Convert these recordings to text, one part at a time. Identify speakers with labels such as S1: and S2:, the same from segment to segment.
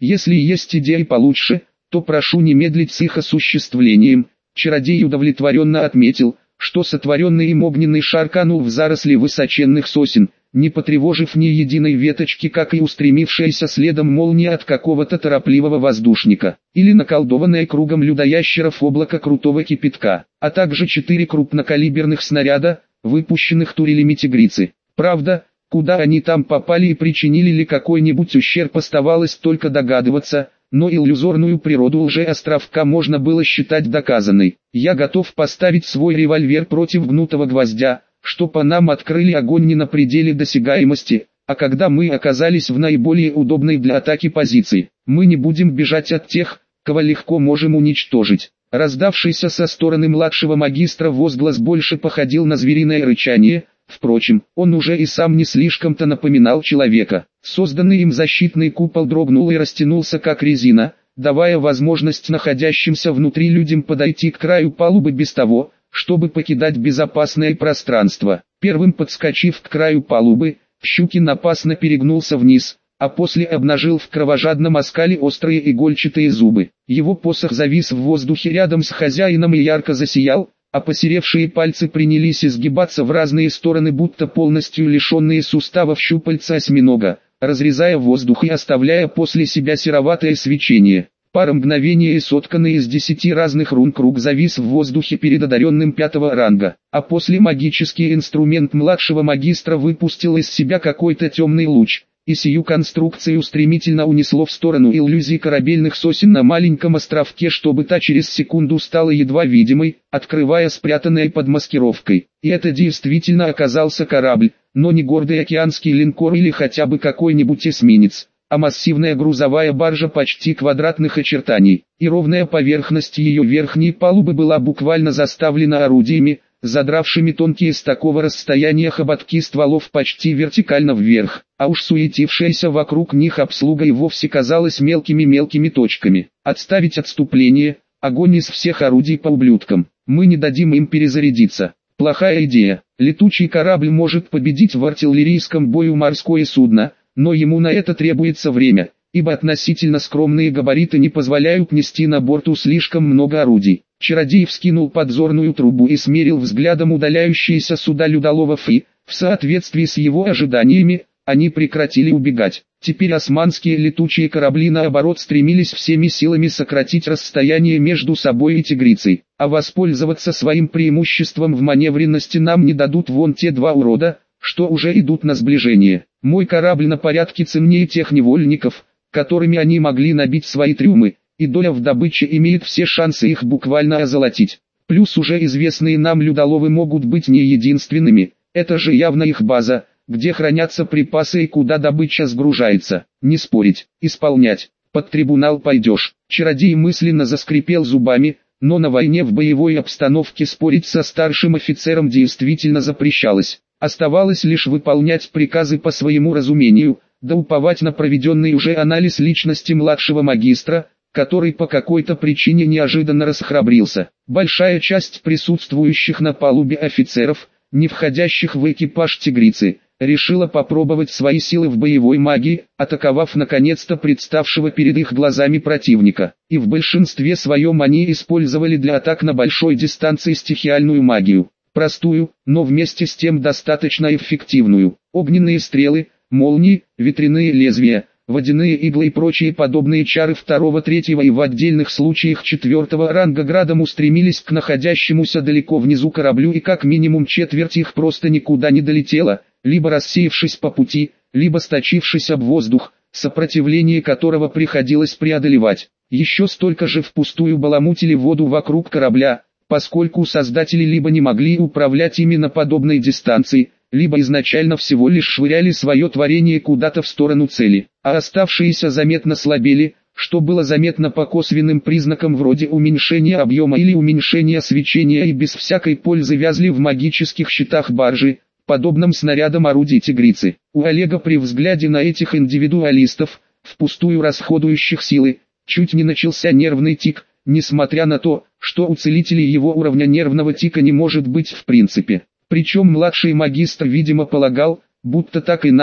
S1: Если есть идеи получше, то прошу не медлить с их осуществлением. Чародей удовлетворенно отметил, что сотворенный им огненный шар канул в заросли высоченных сосен, не потревожив ни единой веточки, как и устремившаяся следом молния от какого-то торопливого воздушника, или наколдованное кругом людоящеров облако крутого кипятка, а также 4 крупнокалиберных снаряда, выпущенных турелями тигрицы. Правда, куда они там попали и причинили ли какой-нибудь ущерб, оставалось только догадываться, но иллюзорную природу лжеостровка можно было считать доказанной. Я готов поставить свой револьвер против гнутого гвоздя, что по нам открыли огонь не на пределе досягаемости, а когда мы оказались в наиболее удобной для атаки позиции, мы не будем бежать от тех, кого легко можем уничтожить. Раздавшийся со стороны младшего магистра возглас больше походил на звериное рычание. Впрочем, он уже и сам не слишком-то напоминал человека. Созданный им защитный купол дрогнул и растянулся как резина, давая возможность находящимся внутри людям подойти к краю палубы без того, чтобы покидать безопасное пространство. Первым подскочив к краю палубы, Щукин опасно перегнулся вниз, а после обнажил в кровожадном оскале острые игольчатые зубы. Его посох завис в воздухе рядом с хозяином и ярко засиял, а посеревшие пальцы принялись изгибаться в разные стороны, будто полностью лишенные суставов щупальца осьминога, разрезая воздух и оставляя после себя сероватое свечение. Пара мгновений и сотканный из 10 разных рун круг завис в воздухе перед одаренным 5-го ранга, а после магический инструмент младшего магистра выпустил из себя какой-то темный луч, и сию конструкцию стремительно унесло в сторону иллюзий корабельных сосен на маленьком островке, чтобы та через секунду стала едва видимой, открывая спрятанное под маскировкой. И это действительно оказался корабль, но не гордый океанский линкор или хотя бы какой-нибудь эсминец, а массивная грузовая баржа почти квадратных очертаний, и ровная поверхность ее верхней палубы была буквально заставлена орудиями, задравшими тонкие с такого расстояния хоботки стволов почти вертикально вверх, а уж суетившаяся вокруг них обслуга и вовсе казалась мелкими точками. Отставить отступление, огонь из всех орудий по ублюдкам, мы не дадим им перезарядиться. Плохая идея. Летучий корабль может победить в артиллерийском бою морское судно, но ему на это требуется время, ибо относительно скромные габариты не позволяют нести на борту слишком много орудий. Чародей вскинул подзорную трубу и смерил взглядом удаляющиеся суда людоловов и, в соответствии с его ожиданиями, они прекратили убегать. Теперь османские летучие корабли наоборот стремились всеми силами сократить расстояние между собой и тигрицей, а воспользоваться своим преимуществом в маневренности нам не дадут вон те два урода, что уже идут на сближение. Мой корабль на порядке ценнее тех невольников, которыми они могли набить свои трюмы, и доля в добыче имеет все шансы их буквально озолотить. Плюс уже известные нам людоловы могут быть не единственными, это же явно их база, где хранятся припасы и куда добыча сгружается. Не спорить, исполнять. Под трибунал пойдешь. Чародей мысленно заскрипел зубами, но на войне в боевой обстановке спорить со старшим офицером действительно запрещалось. Оставалось лишь выполнять приказы по своему разумению, да уповать на проведенный уже анализ личности младшего магистра, который по какой-то причине неожиданно расхрабрился. Большая часть присутствующих на палубе офицеров, не входящих в экипаж тигрицы, решила попробовать свои силы в боевой магии, атаковав наконец-то представшего перед их глазами противника. И в большинстве своем они использовали для атак на большой дистанции стихиальную магию. Простую, но вместе с тем достаточно эффективную. Огненные стрелы, молнии, ветряные лезвия, водяные иглы и прочие подобные чары 2-го, 3-го и в отдельных случаях 4-го ранга градом устремились к находящемуся далеко внизу кораблю, и как минимум четверть их просто никуда не долетела, либо рассеявшись по пути, либо сточившись об воздух, сопротивление которого приходилось преодолевать. Еще столько же впустую баламутили воду вокруг корабля, поскольку создатели либо не могли управлять ими на подобной дистанции, либо изначально всего лишь швыряли свое творение куда-то в сторону цели, а оставшиеся заметно слабели, что было заметно по косвенным признакам вроде уменьшения объема или уменьшения свечения, и без всякой пользы вязли в магических щитах баржи, подобным снарядам орудий тигрицы. У Олега при взгляде на этих индивидуалистов, впустую расходующих силы, чуть не начался нервный тик, несмотря на то, что у целителей его уровня нервного тика не может быть в принципе. Причем младший магистр видимо полагал, будто так и надо,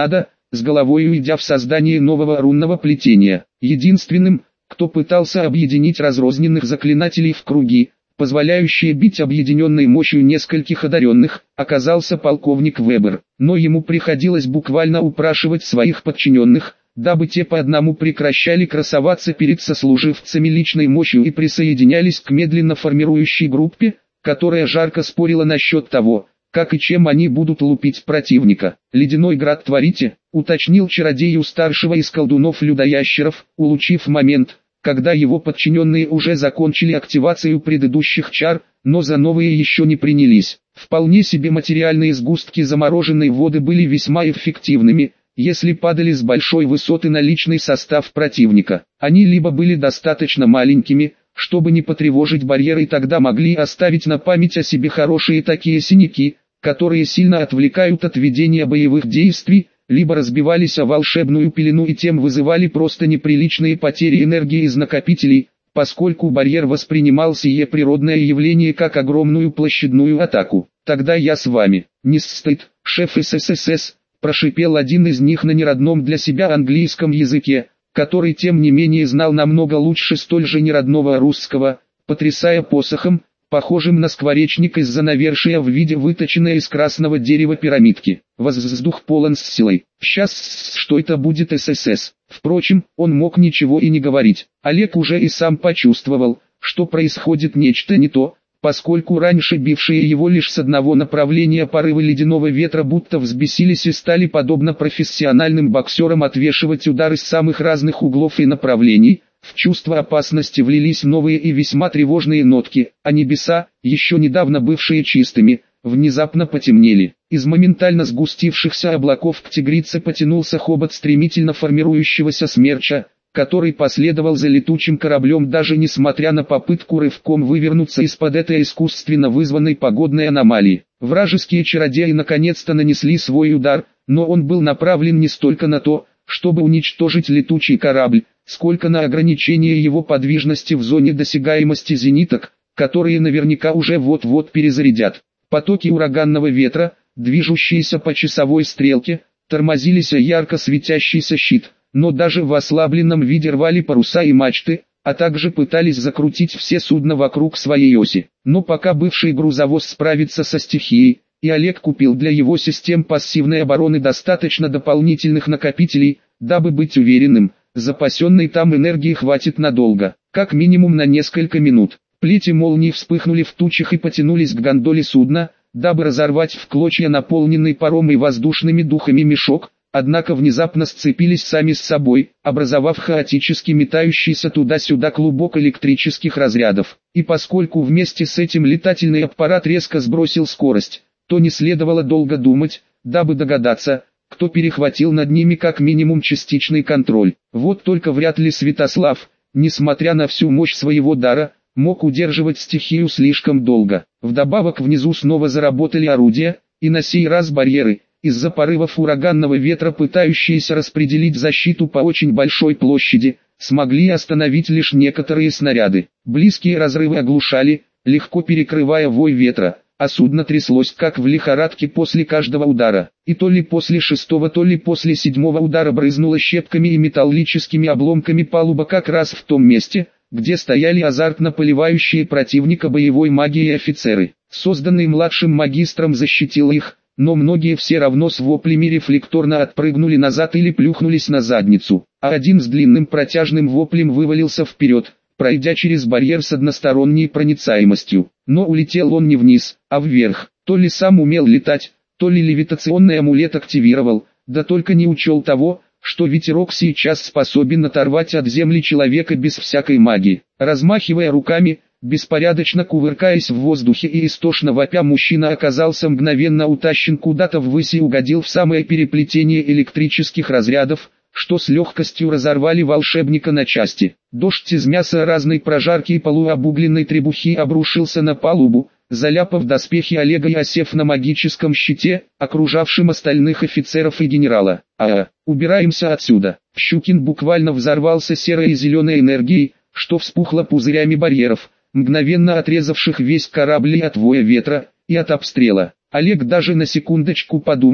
S1: с головой уйдя в создание нового рунного плетения. Единственным, кто пытался объединить разрозненных заклинателей в круги, позволяющие бить объединенной мощью нескольких одаренных, оказался полковник Вебер. Но ему приходилось буквально упрашивать своих подчиненных, дабы те по одному прекращали красоваться перед сослуживцами личной мощью и присоединялись к медленно формирующей группе, которая жарко спорила насчет того, как и чем они будут лупить противника. «Ледяной град творите?» — уточнил чародей у старшего из колдунов-людоящеров, улучив момент, когда его подчиненные уже закончили активацию предыдущих чар, но за новые еще не принялись. Вполне себе материальные сгустки замороженной воды были весьма эффективными, если падали с большой высоты на личный состав противника. Они либо были достаточно маленькими, чтобы не потревожить барьеры, и тогда могли оставить на память о себе хорошие такие синяки, которые сильно отвлекают от ведения боевых действий, либо разбивались о волшебную пелену и тем вызывали просто неприличные потери энергии из накопителей, поскольку барьер воспринимал сие природное явление как огромную площадную атаку. «Тогда я с вами, не стыд, шеф ССС», прошипел один из них на неродном для себя английском языке, который тем не менее знал намного лучше столь же неродного русского, потрясая посохом, похожим на скворечник из-за навершия в виде выточенной из красного дерева пирамидки. Воздух полон с силой. Сейчас что это будет ССС? Впрочем, он мог ничего и не говорить. Олег уже и сам почувствовал, что происходит нечто не то, поскольку раньше бившие его лишь с одного направления порывы ледяного ветра будто взбесились и стали подобно профессиональным боксерам отвешивать удары с самых разных углов и направлений. В чувство опасности влились новые и весьма тревожные нотки, а небеса, еще недавно бывшие чистыми, внезапно потемнели. Из моментально сгустившихся облаков к тигрице потянулся хобот стремительно формирующегося смерча, который последовал за летучим кораблем даже несмотря на попытку рывком вывернуться из-под этой искусственно вызванной погодной аномалии. Вражеские чародеи наконец-то нанесли свой удар, но он был направлен не столько на то, чтобы уничтожить летучий корабль, сколько на ограничение его подвижности в зоне досягаемости зениток, которые наверняка уже вот-вот перезарядят. Потоки ураганного ветра, движущиеся по часовой стрелке, тормозились о ярко светящийся щит, но даже в ослабленном виде рвали паруса и мачты, а также пытались закрутить все судна вокруг своей оси. Но пока бывший грузовоз справится со стихией, и Олег купил для его систем пассивной обороны достаточно дополнительных накопителей, дабы быть уверенным, запасенной там энергии хватит надолго, как минимум на несколько минут. Плети молний вспыхнули в тучах и потянулись к гондоле судна, дабы разорвать в клочья наполненный паром и воздушными духами мешок, однако внезапно сцепились сами с собой, образовав хаотически метающийся туда-сюда клубок электрических разрядов. И поскольку вместе с этим летательный аппарат резко сбросил скорость, то не следовало долго думать, дабы догадаться, кто перехватил над ними как минимум частичный контроль. Вот только вряд ли Святослав, несмотря на всю мощь своего дара, мог удерживать стихию слишком долго. Вдобавок внизу снова заработали орудия, и на сей раз барьеры, из-за порывов ураганного ветра пытающиеся распределить защиту по очень большой площади, смогли остановить лишь некоторые снаряды. Близкие разрывы оглушали, легко перекрывая вой ветра, а судно тряслось как в лихорадке после каждого удара. И то ли после шестого, то ли после седьмого удара брызнуло щепками и металлическими обломками палуба как раз в том месте, где стояли азартно поливающие противника боевой магией офицеры. Созданный младшим магистром защитил их, но многие все равно с воплями рефлекторно отпрыгнули назад или плюхнулись на задницу, а один с длинным протяжным воплем вывалился вперед, пройдя через барьер с односторонней проницаемостью. Но улетел он не вниз, а вверх. То ли сам умел летать, то ли левитационный амулет активировал, да только не учел того, что ветерок сейчас способен оторвать от земли человека без всякой магии. Размахивая руками, беспорядочно кувыркаясь в воздухе и истошно вопя, мужчина оказался мгновенно утащен куда-то ввысь и угодил в самое переплетение электрических разрядов, что с легкостью разорвали волшебника на части. Дождь из мяса разной прожарки и полуобугленной требухи обрушился на палубу, заляпав доспехи Олега и осев на магическом щите, окружавшем остальных офицеров и генерала. Убираемся отсюда. Щукин буквально взорвался серой и зеленой энергией, что вспухло пузырями барьеров, мгновенно отрезавших весь корабль и от воя ветра, и от обстрела. Олег даже на секундочку подумал,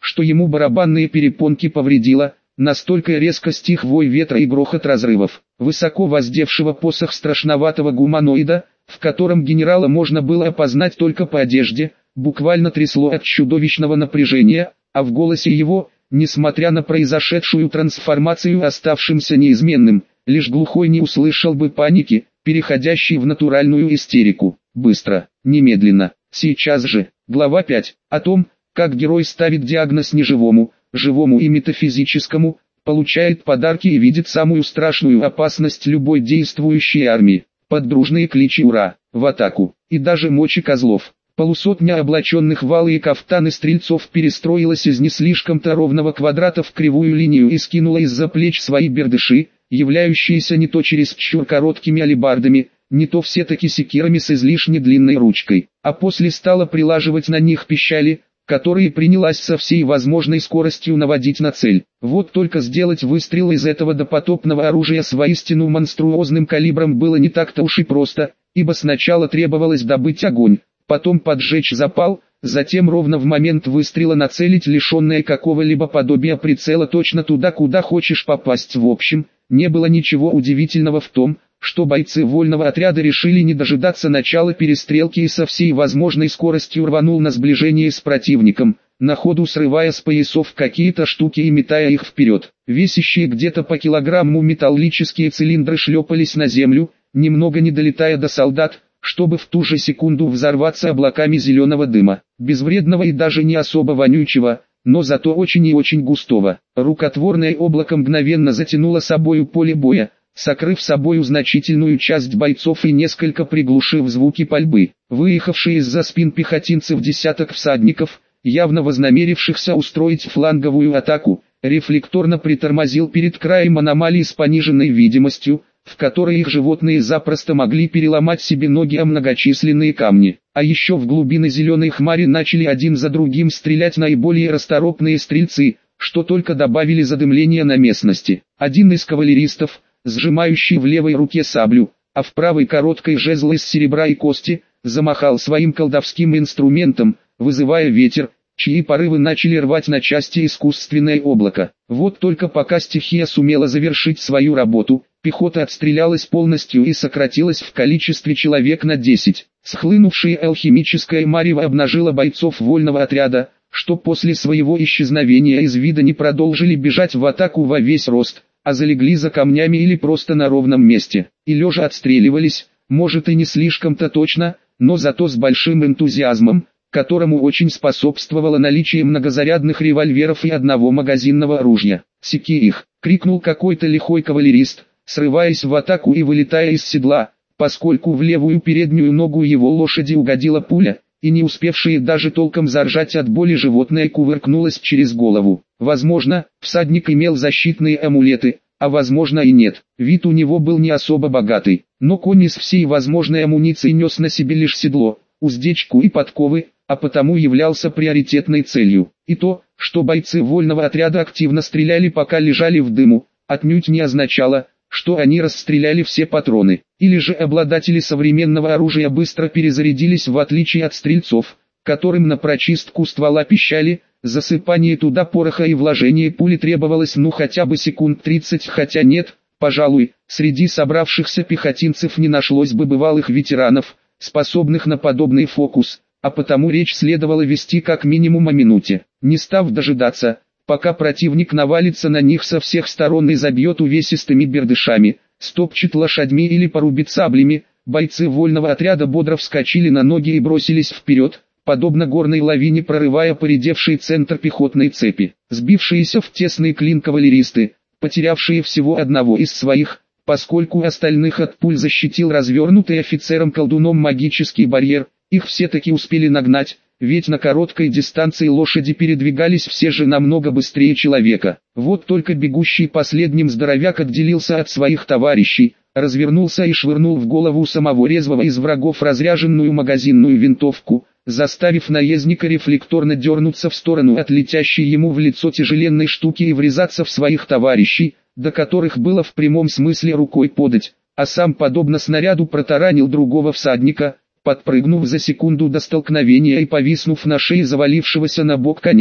S1: что ему барабанные перепонки повредило, настолько резко стих вой ветра и грохот разрывов. Высоко воздевшего посох страшноватого гуманоида, в котором генерала можно было опознать только по одежде, буквально трясло от чудовищного напряжения, а в голосе его, несмотря на произошедшую трансформацию оставшимся неизменным, лишь глухой не услышал бы паники, переходящей в натуральную истерику. Быстро, немедленно, сейчас же. Глава 5. О том, как герой ставит диагноз неживому, живому и метафизическому, получает подарки и видит самую страшную опасность любой действующей армии. Под дружные кличи «Ура!», «В атаку!» и даже мочи козлов. Полусотня облаченных в алые кафтаны стрельцов перестроилась из не слишком-то ровного квадрата в кривую линию и скинула из-за плеч свои бердыши, являющиеся не то чересчур короткими алебардами, не то все-таки секирами с излишне длинной ручкой, а после стала прилаживать на них пищали, которые принялась со всей возможной скоростью наводить на цель. Вот только сделать выстрел из этого допотопного оружия с воистину монструозным калибром было не так-то уж и просто, ибо сначала требовалось добыть огонь, потом поджечь запал, затем ровно в момент выстрела нацелить лишенное какого-либо подобия прицела точно туда, куда хочешь попасть. В общем, не было ничего удивительного в том, что бойцы вольного отряда решили не дожидаться начала перестрелки и со всей возможной скоростью рванул на сближение с противником, на ходу срывая с поясов какие-то штуки и метая их вперед. Весящие где-то по килограмму металлические цилиндры шлепались на землю, немного не долетая до солдат, чтобы в ту же секунду взорваться облаками зеленого дыма, безвредного и даже не особо вонючего, но зато очень и очень густого. Рукотворное облако мгновенно затянуло собою поле боя, сокрыв собою значительную часть бойцов и несколько приглушив звуки пальбы. Выехавшие из-за спин пехотинцев десяток всадников, явно вознамерившихся устроить фланговую атаку, рефлекторно притормозил перед краем аномалии с пониженной видимостью, в которой их животные запросто могли переломать себе ноги о многочисленные камни. А еще в глубины зеленой хмари начали один за другим стрелять наиболее расторопные стрельцы, что только добавили задымления на местности. Один из кавалеристов, сжимающий в левой руке саблю, а в правой короткой жезл из серебра и кости, замахал своим колдовским инструментом, вызывая ветер, чьи порывы начали рвать на части искусственное облако. Вот только пока стихия сумела завершить свою работу, пехота отстрелялась полностью и сократилась в количестве человек на 10. Схлынувшее алхимическое марево обнажило бойцов вольного отряда, что после своего исчезновения из вида не продолжили бежать в атаку во весь рост, а залегли за камнями или просто на ровном месте, и лежа отстреливались, может и не слишком-то точно, но зато с большим энтузиазмом, которому очень способствовало наличие многозарядных револьверов и одного магазинного ружья. «Секи их!» — крикнул какой-то лихой кавалерист, срываясь в атаку и вылетая из седла, поскольку в левую переднюю ногу его лошади угодила пуля, и не успевшие даже толком заржать от боли животное кувыркнулось через голову. Возможно, всадник имел защитные амулеты, а возможно и нет. Вид у него был не особо богатый, но конь из всей возможной амуниции нес на себе лишь седло, уздечку и подковы, а потому являлся приоритетной целью. И то, что бойцы вольного отряда активно стреляли пока лежали в дыму, отнюдь не означало, что они расстреляли все патроны, или же обладатели современного оружия быстро перезарядились в отличие от стрельцов, которым на прочистку ствола пищали, засыпание туда пороха и вложение пули требовалось хотя бы секунд 30, хотя нет, пожалуй, среди собравшихся пехотинцев не нашлось бы бывалых ветеранов, способных на подобный фокус, а потому речь следовало вести как минимум о минуте, не став дожидаться, пока противник навалится на них со всех сторон и забьет увесистыми бердышами, стопчет лошадьми или порубит саблями. Бойцы вольного отряда бодро вскочили на ноги и бросились вперед, подобно горной лавине прорывая поредевший центр пехотной цепи. Сбившиеся в тесный клин кавалеристы, потерявшие всего одного из своих, поскольку остальных от пуль защитил развернутый офицером-колдуном магический барьер, их все-таки успели нагнать, ведь на короткой дистанции лошади передвигались все же намного быстрее человека. Вот только бегущий последним здоровяк отделился от своих товарищей, развернулся и швырнул в голову самого резвого из врагов разряженную магазинную винтовку, заставив наездника рефлекторно дернуться в сторону от летящей ему в лицо тяжеленной штуки и врезаться в своих товарищей, до которых было в прямом смысле рукой подать, а сам подобно снаряду протаранил другого всадника, подпрыгнув за секунду до столкновения и повиснув на шее завалившегося на бок коня.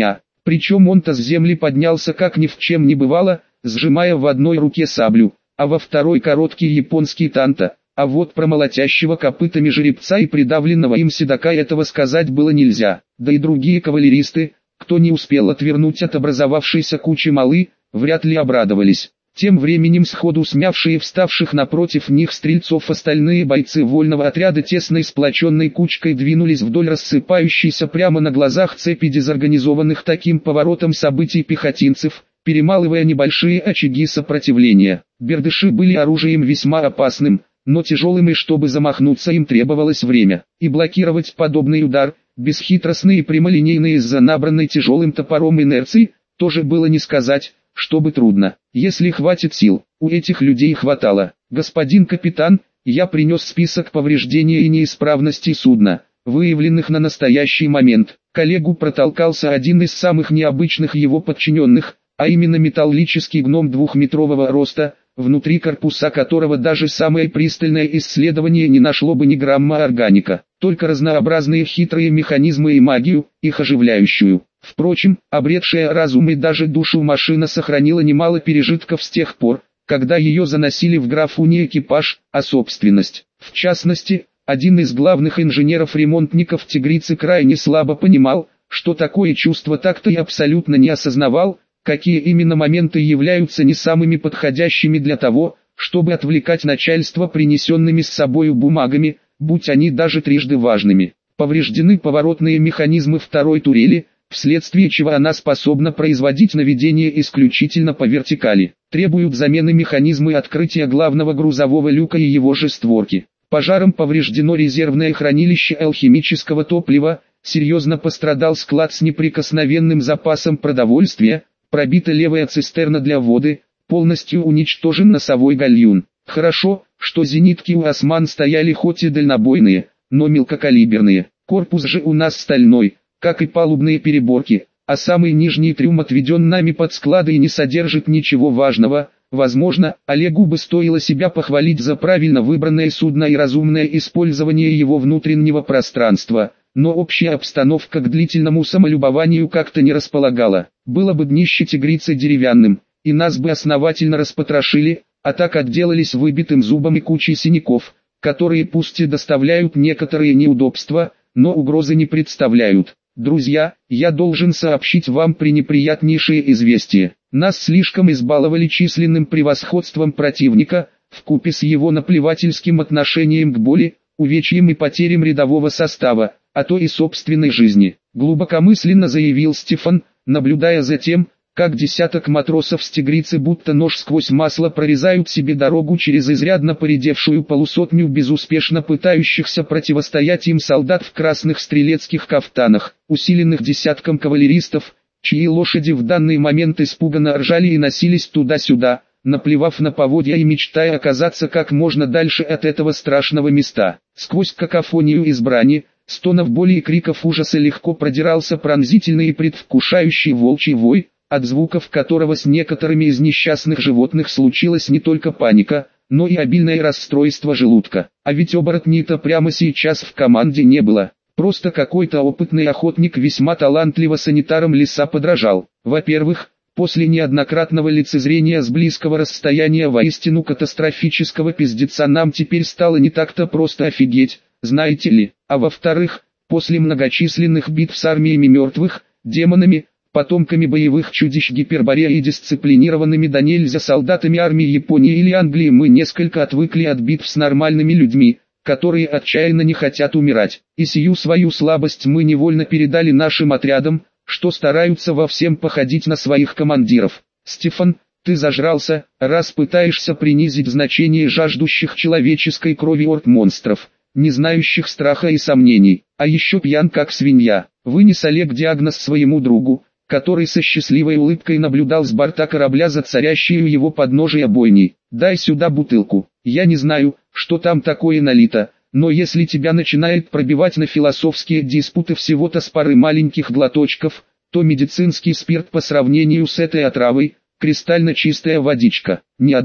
S1: Причем он-то с земли поднялся как ни в чем не бывало, сжимая в одной руке саблю, а во второй короткий японский танта. А вот про молотящего копытами жеребца и придавленного им седока этого сказать было нельзя. Да и другие кавалеристы, кто не успел отвернуть от образовавшейся кучи малы, вряд ли обрадовались. Тем временем сходу смявшие вставших напротив них стрельцов остальные бойцы вольного отряда тесной сплоченной кучкой двинулись вдоль рассыпающейся прямо на глазах цепи дезорганизованных таким поворотом событий пехотинцев, перемалывая небольшие очаги сопротивления. Бердыши были оружием весьма опасным, но тяжелым, и чтобы замахнуться им требовалось время, и блокировать подобный удар, бесхитростные и прямолинейные из-за набранной тяжелым топором инерции, тоже было не сказать, чтобы трудно, если хватит сил. У этих людей хватало. «Господин капитан, я принес список повреждений и неисправностей судна, выявленных на настоящий момент». Коллегу протолкался один из самых необычных его подчиненных, а именно металлический гном двухметрового роста, внутри корпуса которого даже самое пристальное исследование не нашло бы ни грамма органика, только разнообразные хитрые механизмы и магию, их оживляющую. Впрочем, обретшая разум и даже душу машина сохранила немало пережитков с тех пор, когда ее заносили в графу не экипаж, а собственность. В частности, один из главных инженеров-ремонтников «Тигрицы» крайне слабо понимал, что такое чувство такта, и абсолютно не осознавал, какие именно моменты являются не самыми подходящими для того, чтобы отвлекать начальство принесенными с собою бумагами, будь они даже трижды важными. Повреждены поворотные механизмы второй турели, вследствие чего она способна производить наведение исключительно по вертикали. Требуют замены механизмы открытия главного грузового люка и его же створки. Пожаром повреждено резервное хранилище алхимического топлива, серьезно пострадал склад с неприкосновенным запасом продовольствия, пробита левая цистерна для воды, полностью уничтожен носовой гальюн. Хорошо, что зенитки у «Осман» стояли хоть и дальнобойные, но мелкокалиберные. Корпус же у нас стальной, как и палубные переборки, а самый нижний трюм отведен нами под склады и не содержит ничего важного. Возможно, Олегу бы стоило себя похвалить за правильно выбранное судно и разумное использование его внутреннего пространства, но общая обстановка к длительному самолюбованию как-то не располагала. Было бы днище «Тигрицы» деревянным, и нас бы основательно распотрошили, а так отделались выбитым зубом и кучей синяков, которые пусть и доставляют некоторые неудобства, но угрозы не представляют. Друзья, я должен сообщить вам пренеприятнейшее известие. Нас слишком избаловали численным превосходством противника, вкупе с его наплевательским отношением к боли, увечьям и потерям рядового состава, а то и собственной жизни. Глубокомысленно заявил Стефан, наблюдая за тем, как десяток матросов с «Тигрицы» будто нож сквозь масло прорезают себе дорогу через изрядно поредевшую полусотню безуспешно пытающихся противостоять им солдат в красных стрелецких кафтанах, усиленных десятком кавалеристов, чьи лошади в данный момент испуганно ржали и носились туда-сюда, наплевав на поводья и мечтая оказаться как можно дальше от этого страшного места. Сквозь какофонию из брани, стонов боли и криков ужаса легко продирался пронзительный и предвкушающий волчий вой, от звуков которого с некоторыми из несчастных животных случилась не только паника, но и обильное расстройство желудка. А ведь оборотней-то прямо сейчас в команде не было. Просто какой-то опытный охотник весьма талантливо санитаром леса подражал. Во-первых, после неоднократного лицезрения с близкого расстояния воистину катастрофического пиздеца нам теперь стало не так-то просто офигеть, знаете ли. А во-вторых, после многочисленных битв с армиями мертвых, демонами, потомками боевых чудищ Гиперборея и дисциплинированными до нельзя солдатами армии Японии или Англии мы несколько отвыкли от битв с нормальными людьми, которые отчаянно не хотят умирать. И сию свою слабость мы невольно передали нашим отрядам, что стараются во всем походить на своих командиров. Стефан, ты зажрался, раз пытаешься принизить значение жаждущих человеческой крови орк-монстров, не знающих страха и сомнений, а еще пьян как свинья. Вынес Олег диагноз своему другу, который со счастливой улыбкой наблюдал с борта корабля за царящей у его подножия бойней. «Дай сюда бутылку. Я не знаю, что там такое налито, но если тебя начинает пробивать на философские диспуты всего-то с пары маленьких глоточков, то медицинский спирт по сравнению с этой отравой – кристально чистая водичка. Не отдам».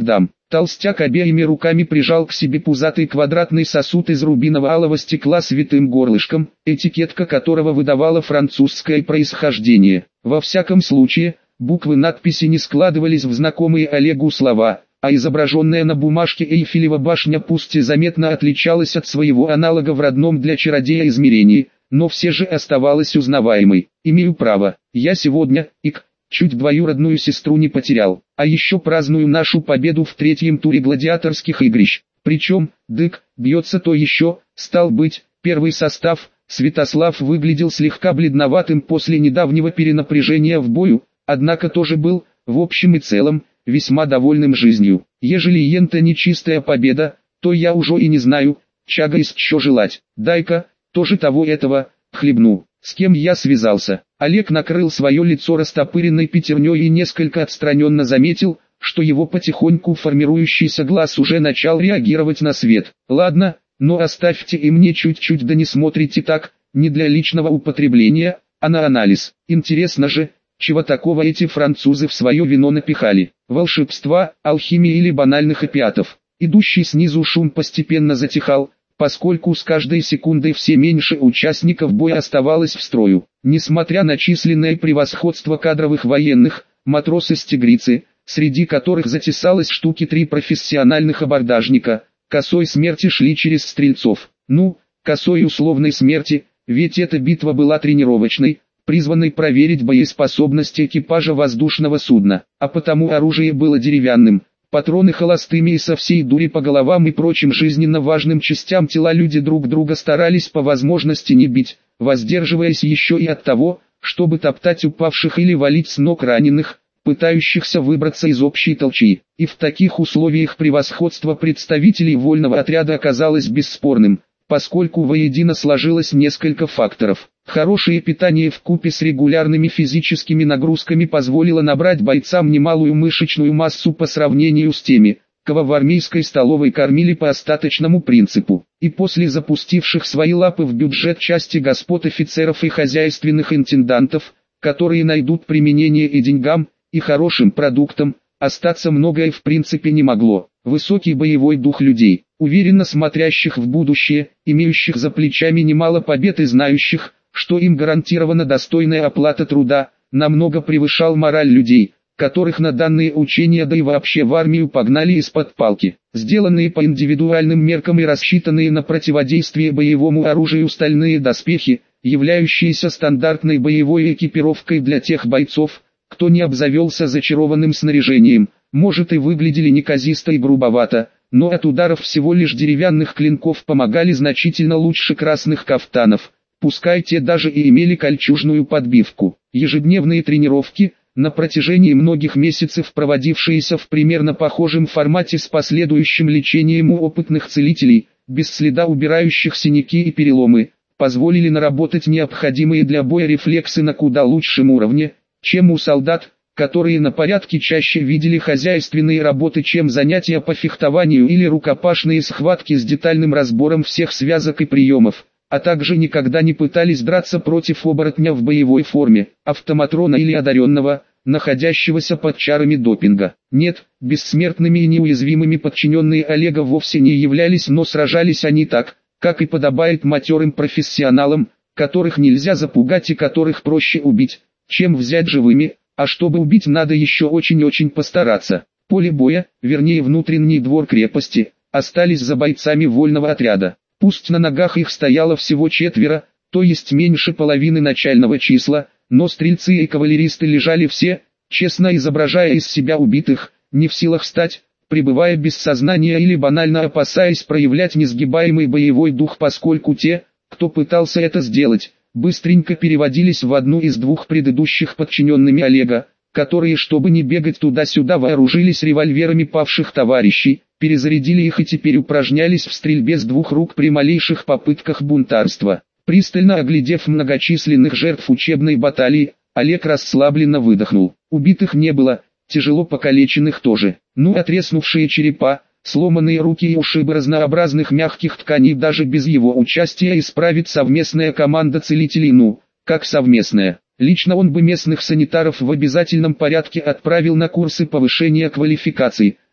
S1: Толстяк обеими руками прижал к себе пузатый квадратный сосуд из рубиново-алого стекла с витым горлышком, этикетка которого выдавала французское происхождение. Во всяком случае, буквы надписи не складывались в знакомые Олегу слова, а изображенная на бумажке Эйфелева башня пусть и заметно отличалась от своего аналога в родном для чародея измерении, но все же оставалась узнаваемой. Имею право, я сегодня, чуть двоюродную сестру не потерял, а еще праздную нашу победу в третьем туре гладиаторских игрищ. Причем, бьется то еще, стал быть, первый состав. Святослав выглядел слегка бледноватым после недавнего перенапряжения в бою, однако тоже был, в общем и целом, весьма довольным жизнью. Ежели ента не чистая победа, то я уже и не знаю, чага из чё желать. Дай-ка, тоже того этого, хлебну. С кем я связался? Олег накрыл свое лицо растопыренной пятерней и несколько отстраненно заметил, что его потихоньку формирующийся глаз уже начал реагировать на свет. Ладно, но оставьте и мне чуть-чуть, да не смотрите так, не для личного употребления, а на анализ. Интересно же, чего такого эти французы в свое вино напихали? Волшебства, алхимии или банальных опиатов? Идущий снизу шум постепенно затихал, поскольку с каждой секундой все меньше участников боя оставалось в строю. Несмотря на численное превосходство кадровых военных, матросы-стегрицы, среди которых затесалось штуки 3 профессиональных абордажника, косой смерти шли через стрельцов. Косой условной смерти, ведь эта битва была тренировочной, призванной проверить боеспособность экипажа воздушного судна, а потому оружие было деревянным. Патроны холостыми и со всей дури по головам и прочим жизненно важным частям тела люди друг друга старались по возможности не бить, воздерживаясь еще и от того, чтобы топтать упавших или валить с ног раненых, пытающихся выбраться из общей толчи. И в таких условиях превосходство представителей вольного отряда оказалось бесспорным, поскольку воедино сложилось несколько факторов. Хорошее питание вкупе с регулярными физическими нагрузками позволило набрать бойцам немалую мышечную массу по сравнению с теми, кого в армейской столовой кормили по остаточному принципу. И после запустивших свои лапы в бюджет части господ офицеров и хозяйственных интендантов, которые найдут применение и деньгам, и хорошим продуктам, остаться многое в принципе не могло. Высокий боевой дух людей, уверенно смотрящих в будущее, имеющих за плечами немало побед и знающих, что им гарантирована достойная оплата труда, намного превышал мораль людей, которых на данные учения да и вообще в армию погнали из-под палки. Сделанные по индивидуальным меркам и рассчитанные на противодействие боевому оружию стальные доспехи, являющиеся стандартной боевой экипировкой для тех бойцов, кто не обзавелся зачарованным снаряжением, может и выглядели неказисто и грубовато, но от ударов всего лишь деревянных клинков помогали значительно лучше красных кафтанов, пускай те даже и имели кольчужную подбивку. Ежедневные тренировки, на протяжении многих месяцев проводившиеся в примерно похожем формате с последующим лечением у опытных целителей, без следа убирающих синяки и переломы, позволили наработать необходимые для боя рефлексы на куда лучшем уровне, чем у солдат, которые на порядке чаще видели хозяйственные работы, чем занятия по фехтованию или рукопашные схватки с детальным разбором всех связок и приемов, а также никогда не пытались драться против оборотня в боевой форме, автоматрона или одаренного, находящегося под чарами допинга. Нет, бессмертными и неуязвимыми подчиненные Олега вовсе не являлись, но сражались они так, как и подобает матерым профессионалам, которых нельзя запугать и которых проще убить, чем взять живыми, а чтобы убить надо еще очень-очень постараться. Поле боя, вернее внутренний двор крепости, остались за бойцами вольного отряда. Пусть на ногах их стояло всего 4, то есть меньше половины начального числа, но стрельцы и кавалеристы лежали все, честно изображая из себя убитых, не в силах встать, пребывая без сознания или банально опасаясь проявлять несгибаемый боевой дух, поскольку те, кто пытался это сделать, быстренько переводились в одну из 2 предыдущих подчиненными Олега, которые, чтобы не бегать туда-сюда, вооружились револьверами павших товарищей, перезарядили их и теперь упражнялись в стрельбе с 2 рук при малейших попытках бунтарства. Пристально оглядев многочисленных жертв учебной баталии, Олег расслабленно выдохнул. Убитых не было, тяжело покалеченных тоже. Отреснувшие черепа, сломанные руки и ушибы разнообразных мягких тканей даже без его участия исправит совместная команда целителей. Как совместная. Лично он бы местных санитаров в обязательном порядке отправил на курсы повышения квалификации,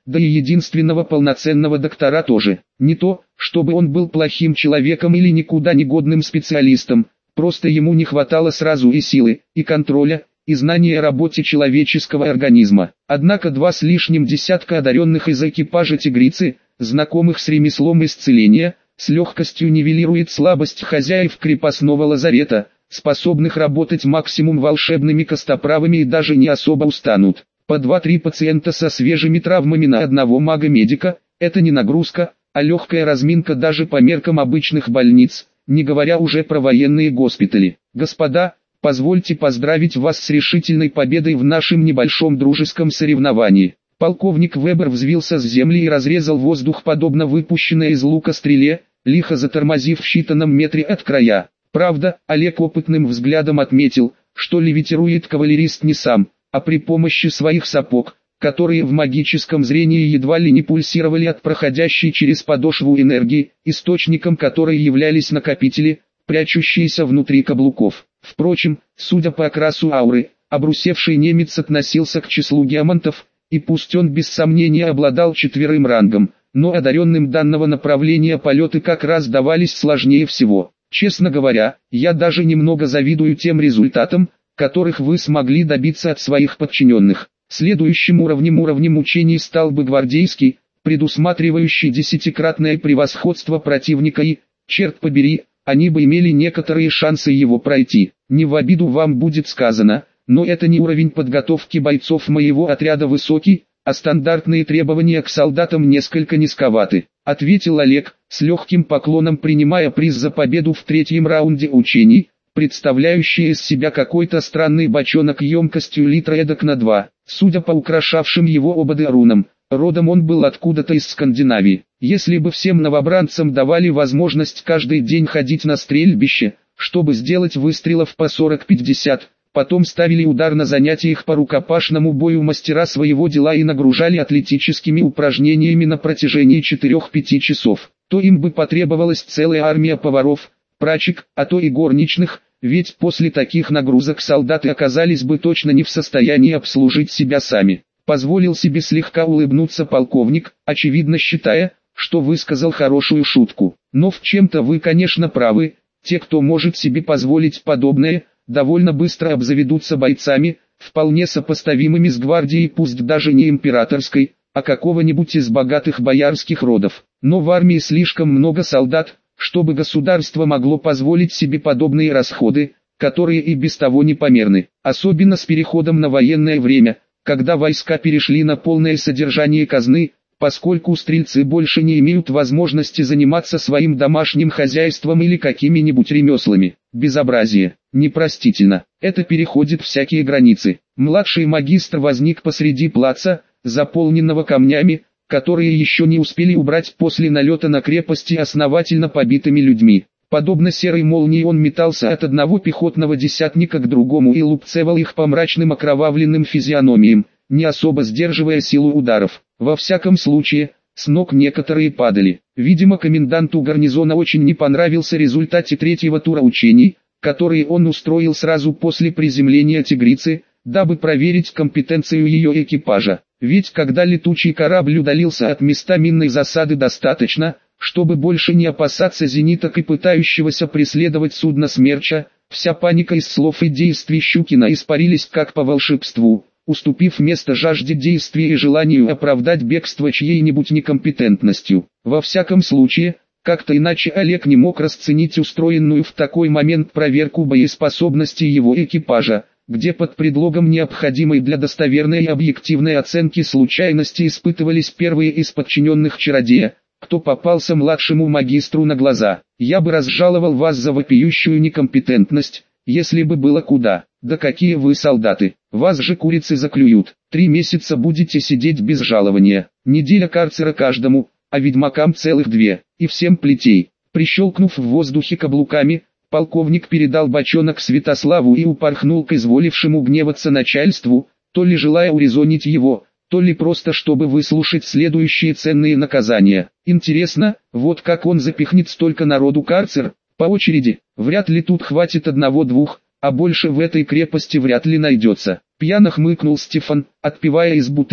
S1: да и единственного полноценного доктора тоже. Не то, чтобы он был плохим человеком или никуда не годным специалистом, просто ему не хватало сразу и силы, и контроля, и знания о работе человеческого организма. Однако 2 с лишним десятка одаренных из экипажа «Тигрицы», знакомых с ремеслом исцеления, с легкостью нивелирует слабость хозяев крепостного лазарета, способных работать максимум волшебными костоправами и даже не особо устанут. По 2-3 пациента со свежими травмами на одного мага-медика – это не нагрузка, а легкая разминка даже по меркам обычных больниц, не говоря уже про военные госпитали. Господа, позвольте поздравить вас с решительной победой в нашем небольшом дружеском соревновании. Полковник Вебер взвился с земли и разрезал воздух подобно выпущенной из лука стреле, лихо затормозив в считанном метре от края. Правда, Олег опытным взглядом отметил, что левитирует кавалерист не сам, а при помощи своих сапог, которые в магическом зрении едва ли не пульсировали от проходящей через подошву энергии, источником которой являлись накопители, прячущиеся внутри каблуков. Впрочем, судя по окрасу ауры, обрусевший немец относился к числу геомантов, и пусть он без сомнения обладал 4-м рангом, но одаренным данного направления полеты как раз давались сложнее всего. Честно говоря, я даже немного завидую тем результатам, которых вы смогли добиться от своих подчиненных. Следующим уровнем учений стал бы гвардейский, предусматривающий 10-кратное превосходство противника и, черт побери, они бы имели некоторые шансы его пройти. Не в обиду вам будет сказано, но это не уровень подготовки бойцов моего отряда высокий, а стандартные требования к солдатам несколько низковаты, ответил Олег, с легким поклоном принимая приз за победу в 3-м раунде учений, представляющий из себя какой-то странный бочонок емкостью литра эдак на 2. Судя по украшавшим его ободы рунам, родом он был откуда-то из Скандинавии. Если бы всем новобранцам давали возможность каждый день ходить на стрельбище, чтобы сделать выстрелов по 40-50, потом ставили удар на занятиях по рукопашному бою мастера своего дела и нагружали атлетическими упражнениями на протяжении 4-5 часов, то им бы потребовалась целая армия поваров, прачек, а то и горничных, ведь после таких нагрузок солдаты оказались бы точно не в состоянии обслужить себя сами. Позволил себе слегка улыбнуться полковник, очевидно считая, что высказал хорошую шутку. Но в чем-то вы, конечно, правы, те, кто может себе позволить подобное, довольно быстро обзаведутся бойцами, вполне сопоставимыми с гвардией, пусть даже не императорской, а какого-нибудь из богатых боярских родов. Но в армии слишком много солдат, чтобы государство могло позволить себе подобные расходы, которые и без того непомерны, особенно с переходом на военное время, когда войска перешли на полное содержание казны, поскольку стрельцы больше не имеют возможности заниматься своим домашним хозяйством или какими-нибудь ремеслами. Безобразие, непростительно, это переходит всякие границы. Младший магистр возник посреди плаца, заполненного камнями, которые еще не успели убрать после налета на крепости основательно побитыми людьми. Подобно серой молнии он метался от одного пехотного десятника к другому и лупцевал их по мрачным окровавленным физиономиям, не особо сдерживая силу ударов. Во всяком случае, с ног некоторые падали. Видимо, коменданту гарнизона очень не понравился результат 3-го тура учений, которые он устроил сразу после приземления «Тигрицы», дабы проверить компетенцию ее экипажа. Ведь когда летучий корабль удалился от места минной засады достаточно, чтобы больше не опасаться зениток и пытающегося преследовать судно «Смерча», вся паника из слов и действий Щукина испарились как по волшебству, уступив место жажде действий и желанию оправдать бегство чьей-нибудь некомпетентностью. Во всяком случае, как-то иначе Олег не мог расценить устроенную в такой момент проверку боеспособности его экипажа, где под предлогом необходимой для достоверной и объективной оценки случайности испытывались первые из подчиненных чародея, кто попался младшему магистру на глаза. Я бы разжаловал вас за вопиющую некомпетентность, если бы было куда. Да какие вы солдаты, вас же курицы заклюют. 3 месяца будете сидеть без жалования, неделя карцера каждому, а ведьмакам целых 2, и всем плетей. Прищелкнув в воздухе каблуками, полковник передал бочонок Святославу и упорхнул к изволившему гневаться начальству, то ли желая урезонить его, то ли просто чтобы выслушать следующие ценные наказания. Интересно, вот как он запихнет столько народу карцер, по очереди, вряд ли тут хватит 1-2, а больше в этой крепости вряд ли найдется. Пьяно хмыкнул Стефан, отпивая из бутыли,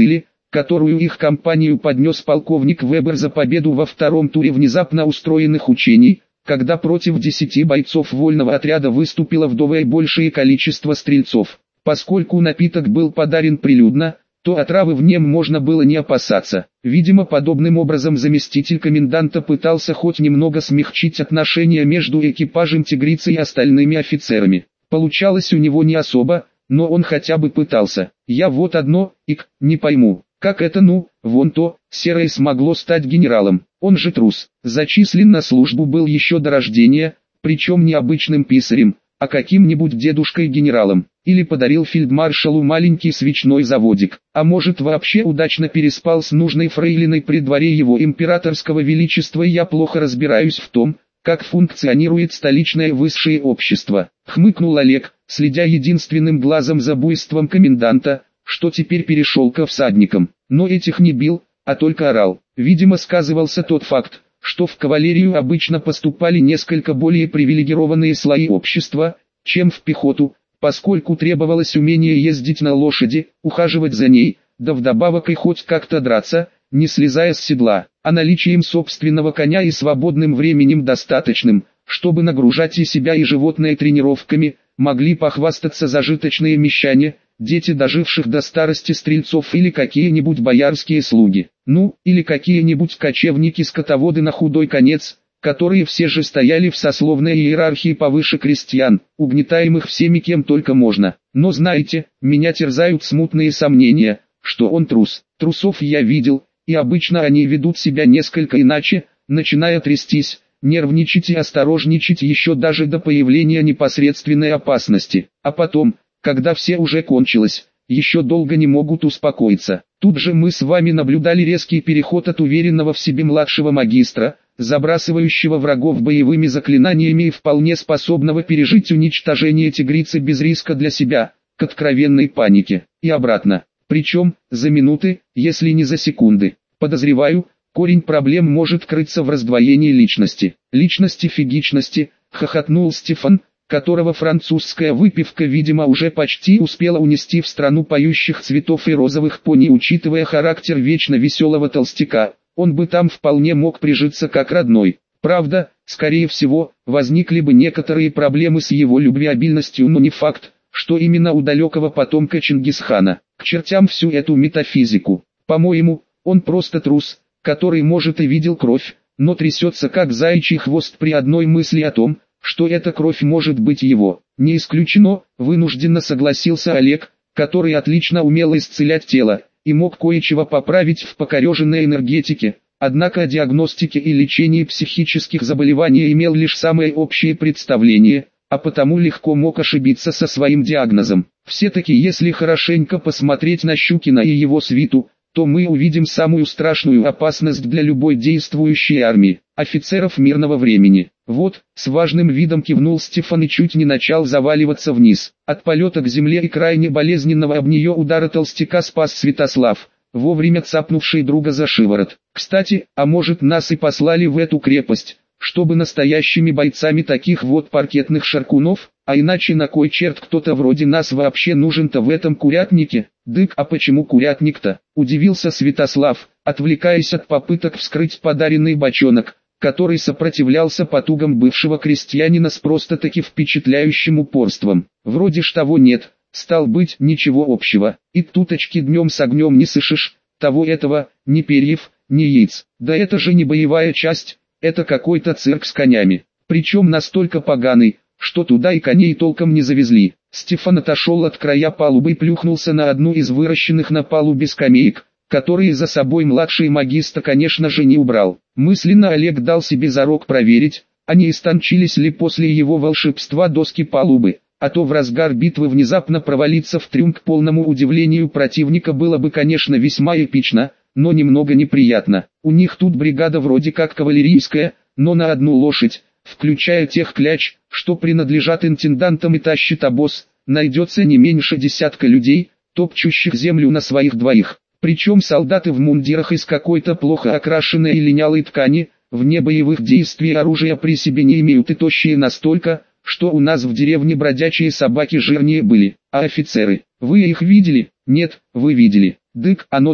S1: которую их компанию поднес полковник Вебер за победу во втором туре внезапно устроенных учений, когда против 10 бойцов вольного отряда выступило вдвое большее количество стрельцов. Поскольку напиток был подарен прилюдно, то отравы в нем можно было не опасаться. Видимо, подобным образом заместитель коменданта пытался хоть немного смягчить отношения между экипажем «Тигрицы» и остальными офицерами. Получалось у него не особо, но он хотя бы пытался. Я вот одно, не пойму, как это вон то, серое смогло стать генералом. Он же трус. Зачислен на службу был еще до рождения, причем не обычным писарем, а каким-нибудь дедушкой-генералом. Или подарил фельдмаршалу маленький свечной заводик. А может, вообще удачно переспал с нужной фрейлиной при дворе его императорского величества. Я плохо разбираюсь в том, как функционирует столичное высшее общество. Хмыкнул Олег, следя единственным глазом за буйством коменданта, что теперь перешел ко всадникам. Но этих не бил, а только орал. Видимо, сказывался тот факт, что в кавалерию обычно поступали несколько более привилегированные слои общества, чем в пехоту, поскольку требовалось умение ездить на лошади, ухаживать за ней, да вдобавок и хоть как-то драться, не слезая с седла, а наличием собственного коня и свободным временем достаточным, чтобы нагружать и себя и животное тренировками, могли похвастаться зажиточные мещане, дети доживших до старости стрельцов или какие-нибудь боярские слуги, или какие-нибудь кочевники-скотоводы на худой конец, которые все же стояли в сословной иерархии повыше крестьян, угнетаемых всеми кем только можно. Но знаете, меня терзают смутные сомнения, что он трус. Трусов я видел, и обычно они ведут себя несколько иначе, начиная трястись, нервничать и осторожничать еще даже до появления непосредственной опасности. А потом, когда все уже кончилось, еще долго не могут успокоиться. Тут же мы с вами наблюдали резкий переход от уверенного в себе младшего магистра, забрасывающего врагов боевыми заклинаниями и вполне способного пережить уничтожение тигрицы без риска для себя, к откровенной панике, и обратно. Причем, за минуты, если не за секунды. Подозреваю, корень проблем может крыться в раздвоении личности. Личности-фигичности, хохотнул Стефан, которого французская выпивка, видимо, уже почти успела унести в страну поющих цветов и розовых пони. Учитывая характер вечно веселого толстяка, он бы там вполне мог прижиться как родной. Правда, скорее всего, возникли бы некоторые проблемы с его любвеобильностью, но не факт, что именно у далекого потомка Чингисхана. К чертям всю эту метафизику. По-моему, он просто трус, который может и видел кровь, но трясется как заячий хвост при одной мысли о том, что эта кровь может быть его. Не исключено, вынужденно согласился Олег, который отлично умел исцелять тело, и мог кое-чего поправить в покореженной энергетике, однако о диагностике и лечении психических заболеваний имел лишь самое общее представление, а потому легко мог ошибиться со своим диагнозом. Все-таки если хорошенько посмотреть на Щукина и его свиту, то мы увидим самую страшную опасность для любой действующей армии, офицеров мирного времени. Вот, с важным видом кивнул Стефан и чуть не начал заваливаться вниз. От полета к земле и крайне болезненного об нее удара толстяка спас Святослав, вовремя цапнувший друга за шиворот. Кстати, а может, нас и послали в эту крепость, чтобы настоящими бойцами таких вот паркетных шаркунов, а иначе на кой черт кто-то вроде нас вообще нужен-то в этом курятнике? Дык, а почему курятник-то? Удивился Святослав, отвлекаясь от попыток вскрыть подаренный бочонок, который сопротивлялся потугам бывшего крестьянина с просто-таки впечатляющим упорством. Вроде ж того нет, стал быть, ничего общего, и туточки днем с огнем не сышишь, того-этого, ни перьев, ни яиц. Да это же не боевая часть, это какой-то цирк с конями, причем настолько поганый, что туда и коней толком не завезли. Стефан отошел от края палубы и плюхнулся на одну из выращенных на палубе скамеек, которые за собой младший магистр, конечно же, не убрал. Мысленно Олег дал себе зарок проверить, а не истончились ли после его волшебства доски палубы, а то в разгар битвы внезапно провалиться в трюм к полному удивлению противника было бы, конечно, весьма эпично, но немного неприятно. У них тут бригада вроде как кавалерийская, но на одну лошадь, включая тех кляч, что принадлежат интендантам и тащит обоз, найдется не меньше десятка людей, топчущих землю на своих двоих. Причем солдаты в мундирах из какой-то плохо окрашенной и линялой ткани, вне боевых действий оружия при себе не имеют и тощие настолько, что у нас в деревне бродячие собаки жирнее были. А офицеры, вы их видели? Нет, вы видели. Дык, оно да.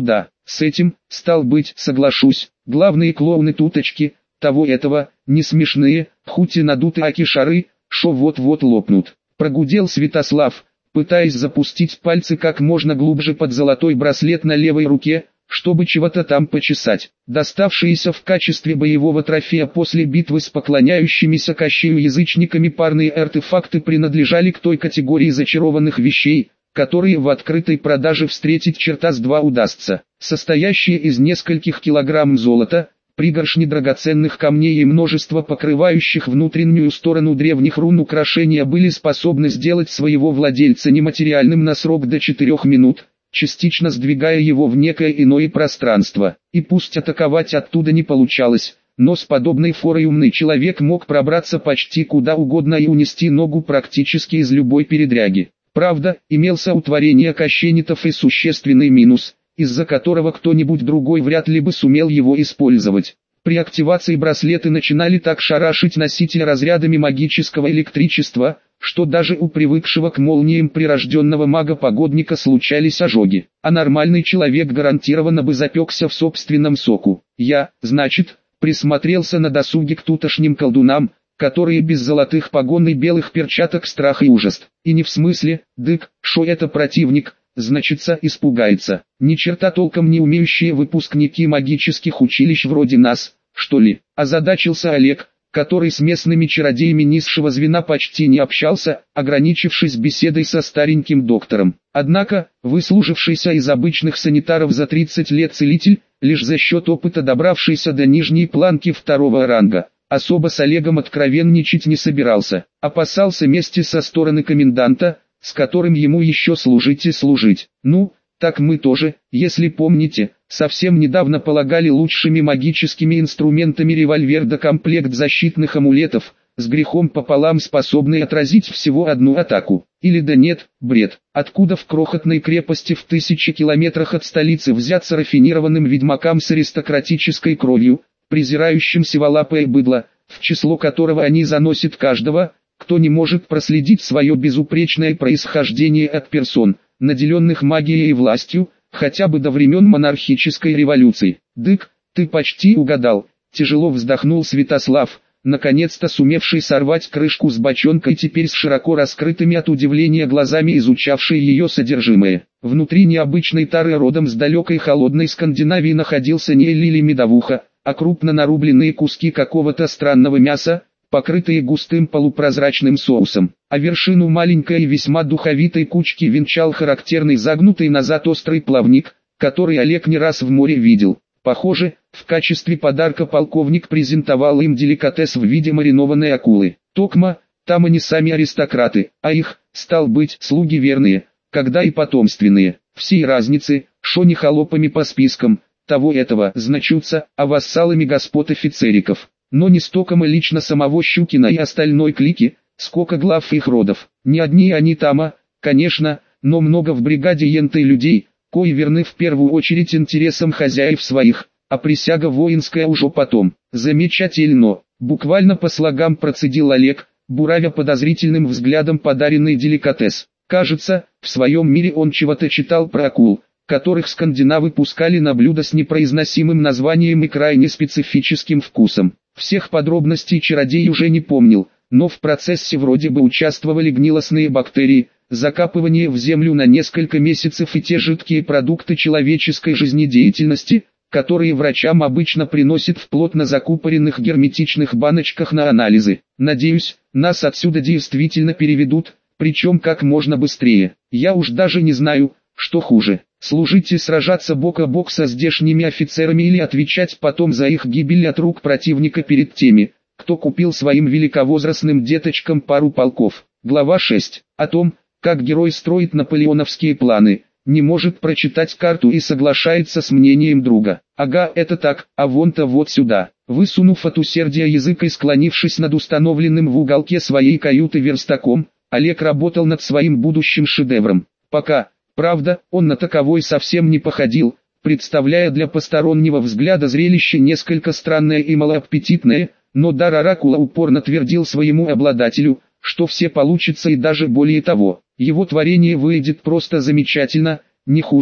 S1: С этим, стал быть, соглашусь. Главные клоуны туточки, того-этого, не смешные, хоть и надуты аки шары, шо вот-вот лопнут. Прогудел Святослав, пытаясь запустить пальцы как можно глубже под золотой браслет на левой руке, чтобы чего-то там почесать. Доставшиеся в качестве боевого трофея после битвы с поклоняющимися Кощею язычниками парные артефакты принадлежали к той категории зачарованных вещей, которые в открытой продаже встретить черта с два удастся. Состоящие из нескольких килограмм золота, пригоршни драгоценных камней и множество покрывающих внутреннюю сторону древних рун украшения были способны сделать своего владельца нематериальным на срок до 4 минут, частично сдвигая его в некое иное пространство. И пусть атаковать оттуда не получалось, но с подобной форой умный человек мог пробраться почти куда угодно и унести ногу практически из любой передряги. Правда, имелся у творения кощенитов и существенный минус, из-за которого кто-нибудь другой вряд ли бы сумел его использовать. При активации браслеты начинали так шарашить носителя разрядами магического электричества, что даже у привыкшего к молниям прирожденного мага-погодника случались ожоги, а нормальный человек гарантированно бы запекся в собственном соку. Я, значит, присмотрелся на досуге к тутошним колдунам, которые без золотых погон и белых перчаток страх и ужас. И не в смысле, дык, шо это противник, значится испугается. Ни черта толком не умеющие выпускники магических училищ вроде нас, что ли. Озадачился Олег, который с местными чародеями низшего звена почти не общался, ограничившись беседой со стареньким доктором. Однако, выслужившийся из обычных санитаров за 30 лет целитель, лишь за счет опыта добравшийся до нижней планки второго ранга, особо с Олегом откровенничать не собирался, опасался мести со стороны коменданта, с которым ему еще служить и служить. Ну, так мы тоже, если помните, совсем недавно полагали лучшими магическими инструментами револьвер да комплект защитных амулетов, с грехом пополам способный отразить всего одну атаку. Или да нет, бред. Откуда в крохотной крепости в 1000 километрах от столицы взяться рафинированным ведьмакам с аристократической кровью, презирающим сиволапое быдло, в число которого они заносят каждого, кто не может проследить свое безупречное происхождение от персон, наделенных магией и властью, хотя бы до времен монархической революции. Дык, ты почти угадал, тяжело вздохнул Святослав, наконец-то сумевший сорвать крышку с бочонкой, теперь с широко раскрытыми от удивления глазами изучавший ее содержимое. Внутри необычной тары родом с далекой холодной Скандинавии находился не эль или медовуха, а крупно нарубленные куски какого-то странного мяса, покрытые густым полупрозрачным соусом, а вершину маленькой и весьма духовитой кучки венчал характерный загнутый назад острый плавник, который Олег не раз в море видел. Похоже, в качестве подарка полковник презентовал им деликатес в виде маринованной акулы. Токма, там они сами аристократы, а их, стал быть, слуги верные, когда и потомственные. Всей разницы, шо не холопами по спискам, того-этого значутся, а вассалами господ офицериков. Но не стоком и лично самого Щукина и остальной клики, сколько глав их родов. Не одни они тама, конечно, но много в бригаде ентой людей, кои верны в первую очередь интересам хозяев своих, а присяга воинская уже потом. Замечательно, буквально по слогам процедил Олег, буравя подозрительным взглядом подаренный деликатес. Кажется, в своем мире он чего-то читал про акул, которых скандинавы пускали на блюдо с непроизносимым названием и крайне специфическим вкусом. Всех подробностей чародей уже не помнил, но в процессе вроде бы участвовали гнилостные бактерии, закапывание в землю на несколько месяцев и те жидкие продукты человеческой жизнедеятельности, которые врачам обычно приносят в плотно закупоренных герметичных баночках на анализы. Надеюсь, нас отсюда действительно переведут, причем как можно быстрее. Я уж даже не знаю, что хуже. Служить и сражаться бок о бок со здешними офицерами или отвечать потом за их гибель от рук противника перед теми, кто купил своим великовозрастным деточкам пару полков. Глава 6. О том, как герой строит наполеоновские планы, не может прочитать карту и соглашается с мнением друга. Ага, это так, а вон-то вот сюда. Высунув от усердия язык и склонившись над установленным в уголке своей каюты верстаком, Олег работал над своим будущим шедевром. Пока... Правда, он на таковой совсем не походил, представляя для постороннего взгляда зрелище несколько странное и малоаппетитное, но дар оракула упорно твердил своему обладателю, что все получится и даже более того. Его творение выйдет просто замечательно, не хуже,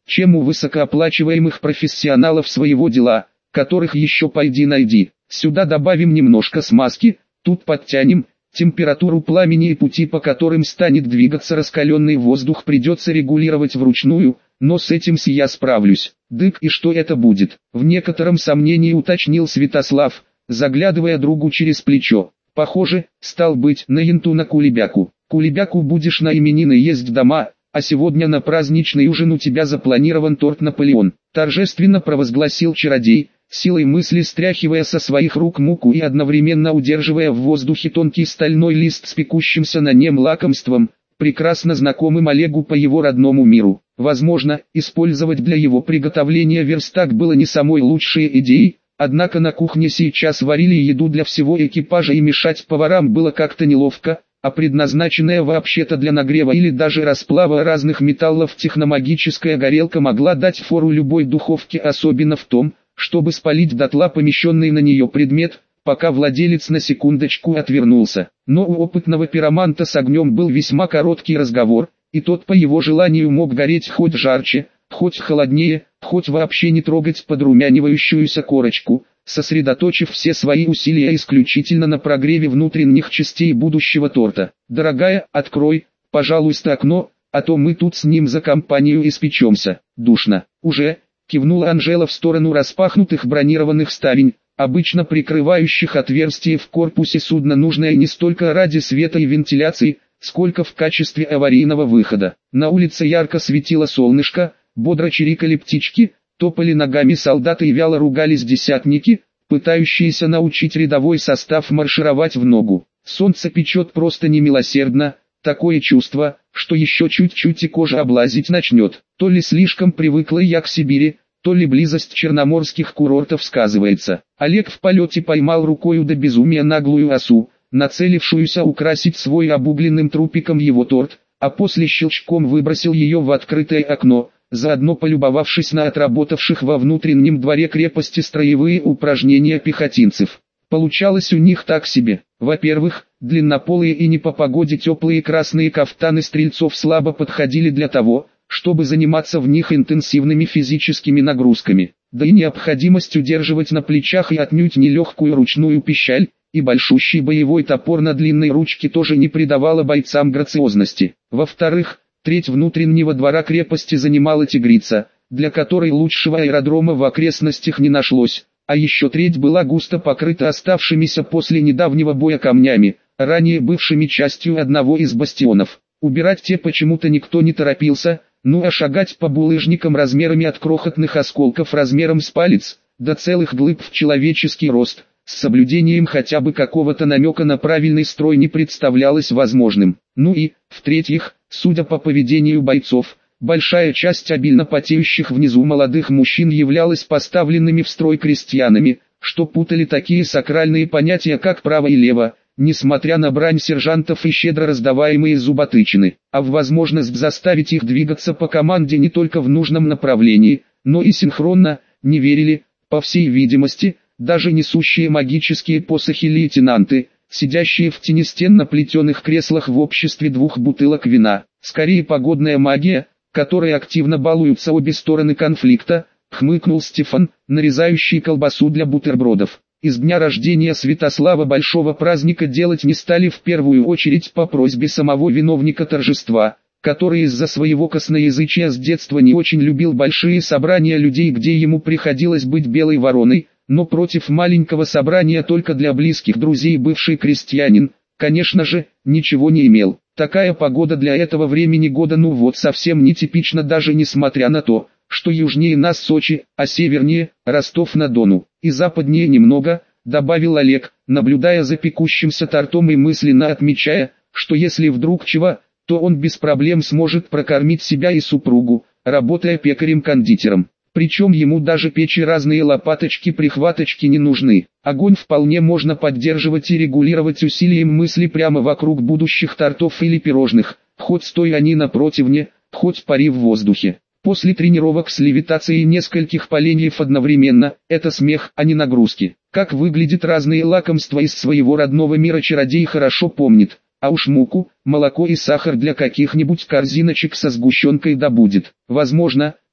S1: чем у высокооплачиваемых профессионалов своего дела, которых еще пойди найди. Сюда добавим немножко смазки, тут подтянем, температуру пламени и пути, по которым станет двигаться раскаленный воздух, придется регулировать вручную, но с этим я справлюсь. Дык, и что это будет? В некотором сомнении уточнил Святослав, заглядывая другу через плечо. Похоже, стал быть, на янту на кулебяку. Кулебяку будешь на именины есть дома, а сегодня на праздничный ужин у тебя запланирован торт Наполеон. Торжественно провозгласил чародей, силой мысли стряхивая со своих рук муку и одновременно удерживая в воздухе тонкий стальной лист с пекущимся на нем лакомством, прекрасно знакомым Олегу по его родному миру. Возможно, использовать для его приготовления верстак было не самой лучшей идеей, однако на кухне сейчас варили еду для всего экипажа и мешать поварам было как-то неловко, а предназначенная вообще-то для нагрева или даже расплава разных металлов техномагическая горелка могла дать фору любой духовке, особенно в том, чтобы спалить дотла помещенный на нее предмет, пока владелец на секундочку отвернулся. Но у опытного пироманта с огнем был весьма короткий разговор, и тот по его желанию мог гореть хоть жарче, хоть холоднее, хоть вообще не трогать подрумянивающуюся корочку, сосредоточив все свои усилия исключительно на прогреве внутренних частей будущего торта. «Дорогая, открой, пожалуйста, окно, а то мы тут с ним за компанию испечемся. Душно». «Уже», — кивнула Анжела в сторону распахнутых бронированных ставень, обычно прикрывающих отверстие в корпусе судна, нужное не столько ради света и вентиляции, сколько в качестве аварийного выхода. На улице ярко светило солнышко, бодро чирикали птички, топали ногами солдаты и вяло ругались десятники, пытающиеся научить рядовой состав маршировать в ногу. Солнце печет просто немилосердно, такое чувство, что еще чуть-чуть и кожа облазить начнет. То ли слишком привыкла я к Сибири, то ли близость черноморских курортов сказывается. Олег в полете поймал рукою до безумия наглую осу, нацелившуюся украсить свой обугленным трупиком его торт, а после щелчком выбросил ее в открытое окно, заодно полюбовавшись на отработавших во внутреннем дворе крепости строевые упражнения пехотинцев. Получалось у них так себе. Во-первых, длиннополые и не по погоде теплые красные кафтаны стрельцов слабо подходили для того, чтобы заниматься в них интенсивными физическими нагрузками. Да и необходимость удерживать на плечах и отнюдь нелегкую ручную пищаль, и большущий боевой топор на длинной ручке тоже не придавала бойцам грациозности. Во-вторых, треть внутреннего двора крепости занимала тигрица, для которой лучшего аэродрома в окрестностях не нашлось, а еще треть была густо покрыта оставшимися после недавнего боя камнями, ранее бывшими частью одного из бастионов. Убирать те почему-то никто не торопился, ну а шагать по булыжникам размерами от крохотных осколков размером с палец, до целых глыб в человеческий рост, с соблюдением хотя бы какого-то намека на правильный строй не представлялось возможным. Ну и, в-третьих, судя по поведению бойцов, большая часть обильно потеющих внизу молодых мужчин являлась поставленными в строй крестьянами, что путали такие сакральные понятия как право и лево, несмотря на брань сержантов и щедро раздаваемые зуботычины, а в возможность заставить их двигаться по команде не только в нужном направлении, но и синхронно, не верили, по всей видимости, даже несущие магические посохи лейтенанты, сидящие в тени стен на плетеных креслах в обществе двух бутылок вина. Скорее погодная магия, которой активно балуются обе стороны конфликта, хмыкнул Стефан, нарезающий колбасу для бутербродов. Из дня рождения Святослава большого праздника делать не стали в первую очередь по просьбе самого виновника торжества, который из-за своего косноязычия с детства не очень любил большие собрания людей, где ему приходилось быть белой вороной, но против маленького собрания только для близких друзей бывший крестьянин, конечно же, ничего не имел. Такая погода для этого времени года ну вот совсем нетипична, даже несмотря на то, что южнее нас Сочи, а севернее – Ростов-на-Дону, и западнее немного, добавил Олег, наблюдая за пекущимся тортом и мысленно отмечая, что если вдруг чего, то он без проблем сможет прокормить себя и супругу, работая пекарем-кондитером. Причем ему даже печь и разные лопаточки-прихваточки не нужны. Огонь вполне можно поддерживать и регулировать усилием мысли прямо вокруг будущих тортов или пирожных, хоть стоя они на противне, хоть пари в воздухе. После тренировок с левитацией нескольких поленьев одновременно, это смех, а не нагрузки. Как выглядят разные лакомства из своего родного мира чародей хорошо помнит, а уж муку, молоко и сахар для каких-нибудь корзиночек со сгущенкой добудет. Возможно,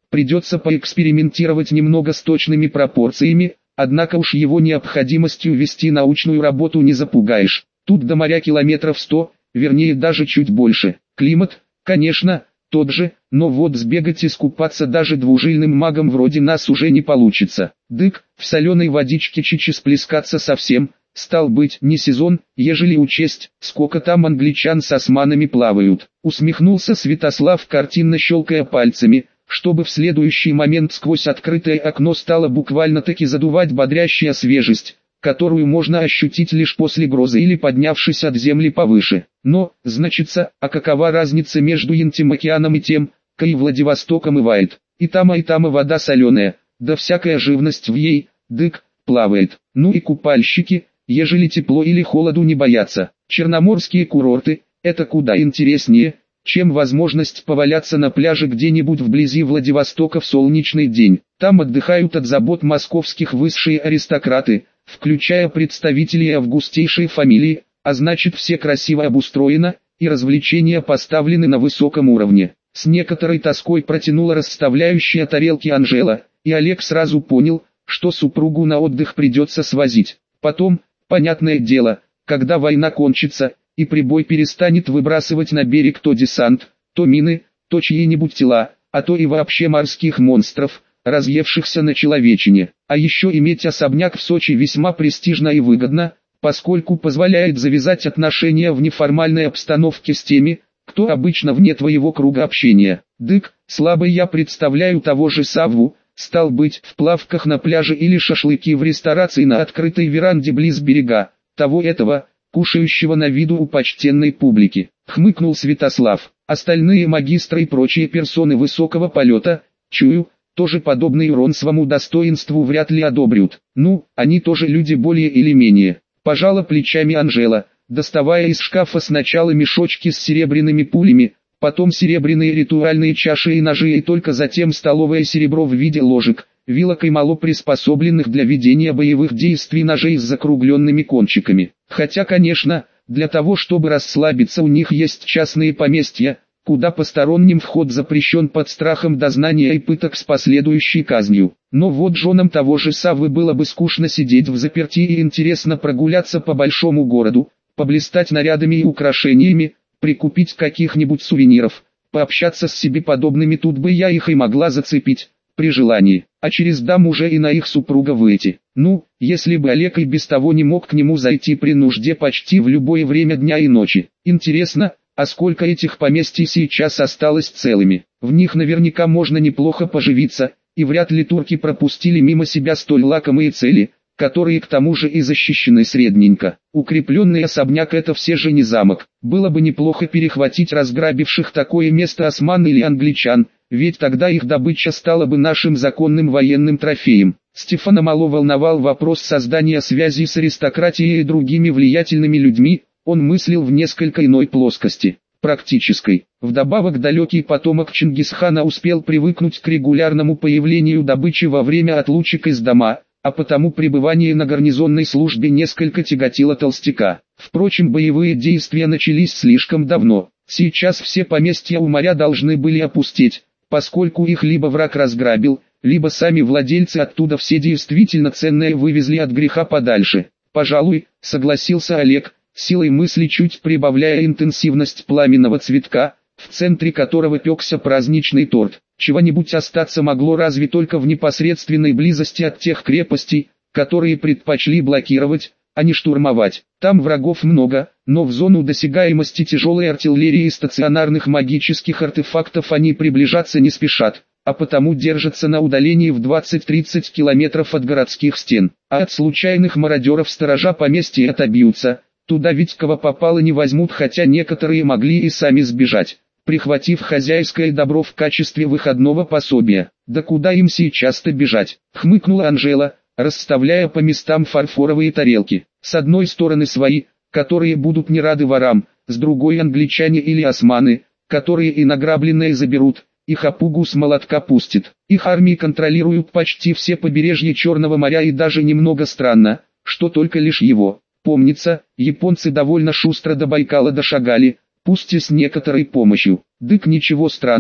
S1: Придется поэкспериментировать немного с точными пропорциями, однако уж его необходимостью вести научную работу не запугаешь. Тут до моря километров 100, вернее даже чуть больше. Климат, конечно, тот же, но вот сбегать и искупаться даже двужильным магом вроде нас уже не получится. Дык, в соленой водичке чичи сплескаться совсем, стал быть, не сезон, ежели учесть, сколько там англичан с османами плавают. Усмехнулся Святослав, картинно щелкая пальцами, чтобы в следующий момент сквозь открытое окно стало буквально-таки задувать бодрящая свежесть, которую можно ощутить лишь после грозы или поднявшись от земли повыше. Но, значится, а какова разница между Интим океаном и тем, кой Владивосток омывает? И там вода соленая, да всякая живность в ей, дык, плавает. Ну и купальщики, ежели тепло или холоду не боятся. Черноморские курорты, это куда интереснее, чем возможность поваляться на пляже где-нибудь вблизи Владивостока в солнечный день. Там отдыхают от забот московских высшие аристократы, включая представителей августейшей фамилии, а значит все красиво обустроено, и развлечения поставлены на высоком уровне. С некоторой тоской протянула расставляющая тарелки Анжела, и Олег сразу понял, что супругу на отдых придется свозить. Потом, понятное дело, когда война кончится, и прибой перестанет выбрасывать на берег то десант, то мины, то чьи-нибудь тела, а то и вообще морских монстров, разъевшихся на человечине. А еще иметь особняк в Сочи весьма престижно и выгодно, поскольку позволяет завязать отношения в неформальной обстановке с теми, кто обычно вне твоего круга общения. Дык, слабо я представляю того же Савву, стал быть, в плавках на пляже или шашлыки в ресторации на открытой веранде близ берега, того этого, кушающего на виду у почтенной публики. Хмыкнул Святослав. Остальные магистры и прочие персоны высокого полета, чую, тоже подобный Ронсвому достоинству вряд ли одобрят. Ну, они тоже люди более или менее. Пожала плечами Анжела, доставая из шкафа сначала мешочки с серебряными пулями, потом серебряные ритуальные чаши и ножи и только затем столовое серебро в виде ложек, вилок и мало приспособленных для ведения боевых действий ножей с закругленными кончиками. Хотя, конечно, для того чтобы расслабиться у них есть частные поместья, куда посторонним вход запрещен под страхом дознания и пыток с последующей казнью. Но вот женам того же Саввы было бы скучно сидеть в заперти и интересно прогуляться по большому городу, поблистать нарядами и украшениями, прикупить каких-нибудь сувениров, пообщаться с себе подобными, тут бы я их и могла зацепить, при желании, а через дам уже и на их супруга выйти. Ну, если бы Олег и без того не мог к нему зайти при нужде почти в любое время дня и ночи. Интересно, а сколько этих поместий сейчас осталось целыми? В них наверняка можно неплохо поживиться, и вряд ли турки пропустили мимо себя столь лакомые цели, которые к тому же и защищены средненько. Укрепленный особняк — это все же не замок. Было бы неплохо перехватить разграбивших такое место осман или англичан, ведь тогда их добыча стала бы нашим законным военным трофеем. Стефана мало волновал вопрос создания связей с аристократией и другими влиятельными людьми, он мыслил в несколько иной плоскости, практической. Вдобавок далекий потомок Чингисхана успел привыкнуть к регулярному появлению добычи во время отлучек из дома, а потому пребывание на гарнизонной службе несколько тяготило толстяка. Впрочем, боевые действия начались слишком давно. Сейчас все поместья у моря должны были опустеть, поскольку их либо враг разграбил, либо сами владельцы оттуда все действительно ценное вывезли от греха подальше. «Пожалуй», — согласился Олег, силой мысли чуть прибавляя интенсивность пламенного цветка, в центре которого пекся праздничный торт. Чего-нибудь остаться могло разве только в непосредственной близости от тех крепостей, которые предпочли блокировать, а не штурмовать. Там врагов много, но в зону досягаемости тяжелой артиллерии и стационарных магических артефактов они приближаться не спешат, а потому держатся на удалении в 20-30 километров от городских стен. А от случайных мародеров сторожа поместья отобьются, туда ведь кого попало не возьмут, хотя некоторые могли и сами сбежать, прихватив хозяйское добро в качестве выходного пособия. Да куда им сейчас-то бежать? Хмыкнула Анжела, расставляя по местам фарфоровые тарелки. С одной стороны свои, которые будут не рады ворам, с другой англичане или османы, которые и награбленное заберут, и хапугу с молотка пустят. Их армии контролируют почти все побережья Черного моря, и даже немного странно, что только лишь его. Помнится, японцы довольно шустро до Байкала дошагали, пусть и с некоторой помощью. Дык, ничего странного,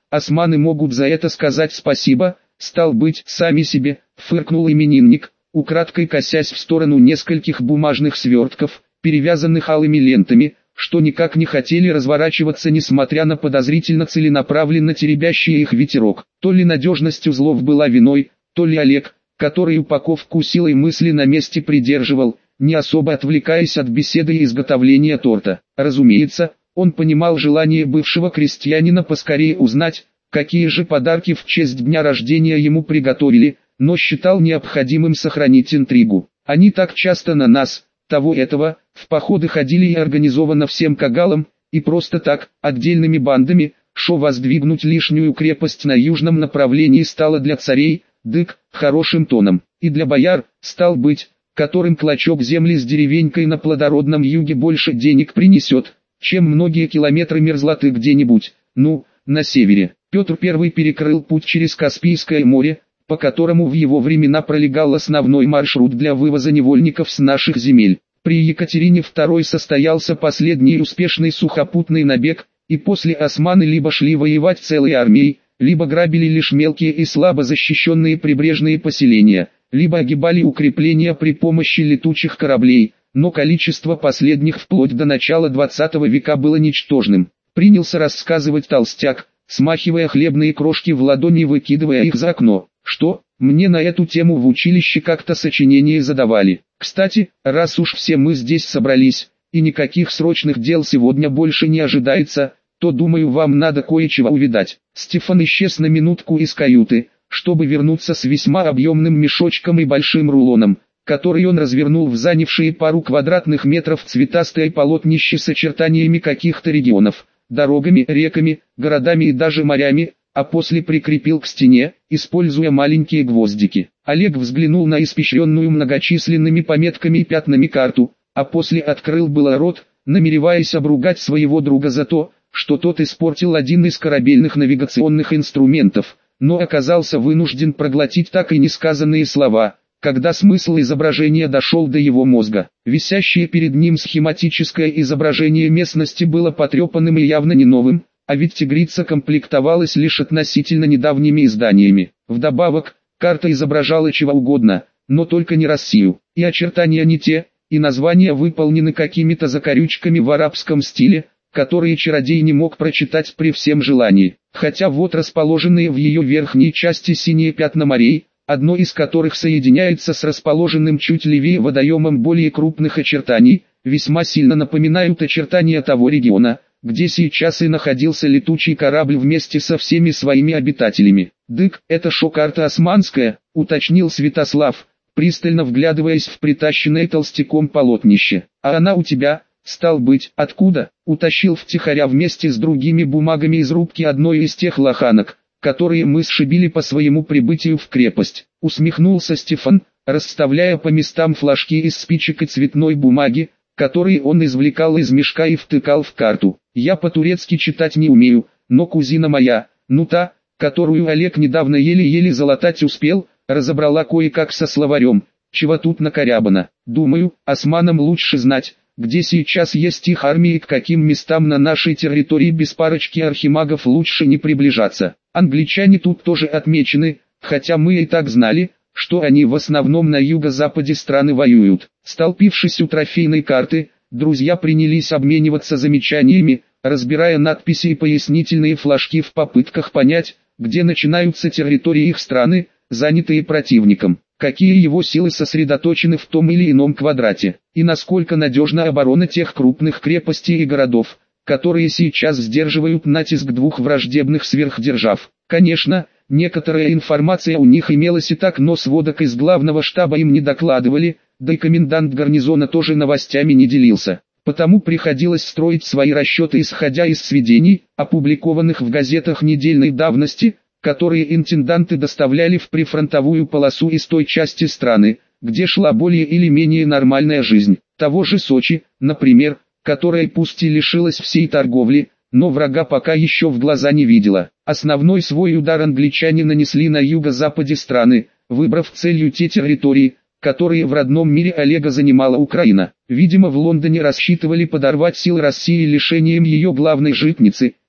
S1: османы могут за это сказать спасибо, стал быть, сами себе, фыркнул именинник, украдкой косясь в сторону нескольких бумажных свертков, перевязанных алыми лентами, что никак не хотели разворачиваться несмотря на подозрительно целенаправленно теребящий их ветерок. То ли надежность узлов была виной, то ли Олег, который упаковку силой мысли на месте придерживал, не особо отвлекаясь от беседы и изготовления торта. Разумеется, он понимал желание бывшего крестьянина поскорее узнать, какие же подарки в честь дня рождения ему приготовили, но считал необходимым сохранить интригу. Они так часто на нас, того этого, в походы ходили и организованно всем кагалам, и просто так, отдельными бандами, шо воздвигнуть лишнюю крепость на южном направлении стало для царей, дык, хорошим тоном, и для бояр, стал быть, которым клочок земли с деревенькой на плодородном юге больше денег принесет, чем многие километры мерзлоты где-нибудь, на севере. Петр I перекрыл путь через Каспийское море, по которому в его времена пролегал основной маршрут для вывоза невольников с наших земель. При Екатерине II состоялся последний успешный сухопутный набег, и после османы либо шли воевать целой армией, либо грабили лишь мелкие и слабо защищенные прибрежные поселения, либо огибали укрепления при помощи летучих кораблей, но количество последних вплоть до начала 20 века было ничтожным. Принялся рассказывать толстяк, смахивая хлебные крошки в ладони и выкидывая их за окно. Что, мне на эту тему в училище как-то сочинение задавали. Кстати, раз уж все мы здесь собрались, и никаких срочных дел сегодня больше не ожидается, то думаю, вам надо кое-чего увидать. Стефан исчез на минутку из каюты, чтобы вернуться с весьма объемным мешочком и большим рулоном, который он развернул в занявшие пару квадратных метров цветастое полотнище с очертаниями каких-то регионов, дорогами, реками, городами и даже морями, а после прикрепил к стене, используя маленькие гвоздики. Олег взглянул на испещренную многочисленными пометками и пятнами карту, а после открыл было рот, намереваясь обругать своего друга за то, что тот испортил один из корабельных навигационных инструментов, но оказался вынужден проглотить так и несказанные слова, когда смысл изображения дошел до его мозга. Висящее перед ним схематическое изображение местности было потрепанным и явно не новым, а ведь тигрица комплектовалась лишь относительно недавними изданиями. Вдобавок, карта изображала чего угодно, но только не Россию, и очертания не те, и названия выполнены какими-то закорючками в арабском стиле, которые чародей не мог прочитать при всем желании. Хотя вот расположенные в ее верхней части синие пятна морей, одно из которых соединяется с расположенным чуть левее водоемом более крупных очертаний, весьма сильно напоминают очертания того региона, где сейчас и находился летучий корабль вместе со всеми своими обитателями. «Дык, это шо карта османская?» — уточнил Святослав, пристально вглядываясь в притащенное толстяком полотнище. «А она у тебя, стал быть, откуда?» — утащил втихаря вместе с другими бумагами из рубки одной из тех лоханок, которые мы сшибили по своему прибытию в крепость. Усмехнулся Стефан, расставляя по местам флажки из спичек и цветной бумаги, которые он извлекал из мешка и втыкал в карту. «Я по-турецки читать не умею, но кузина моя, та, которую Олег недавно еле-еле залатать успел, разобрала кое-как со словарем, чего тут накорябано. Думаю, османам лучше знать, где сейчас есть их армии и к каким местам на нашей территории без парочки архимагов лучше не приближаться. Англичане тут тоже отмечены, хотя мы и так знали, что они в основном на юго-западе страны воюют». Столпившись у трофейной карты, друзья принялись обмениваться замечаниями, разбирая надписи и пояснительные флажки в попытках понять, где начинаются территории их страны, занятые противником, какие его силы сосредоточены в том или ином квадрате, и насколько надежна оборона тех крупных крепостей и городов, которые сейчас сдерживают натиск двух враждебных сверхдержав. Конечно, некоторая информация у них имелась и так, но сводок из главного штаба им не докладывали, да и комендант гарнизона тоже новостями не делился. Потому приходилось строить свои расчеты исходя из сведений, опубликованных в газетах недельной давности, которые интенданты доставляли в прифронтовую полосу из той части страны, где шла более или менее нормальная жизнь. Того же Сочи, например, которая пусть и лишилась всей торговли, но врага пока еще в глаза не видела. Основной свой удар англичане нанесли на юго-западе страны, выбрав целью те территории, которые в родном мире Олега занимала Украина. Видимо, в Лондоне рассчитывали подорвать силы России лишением ее главной житницы,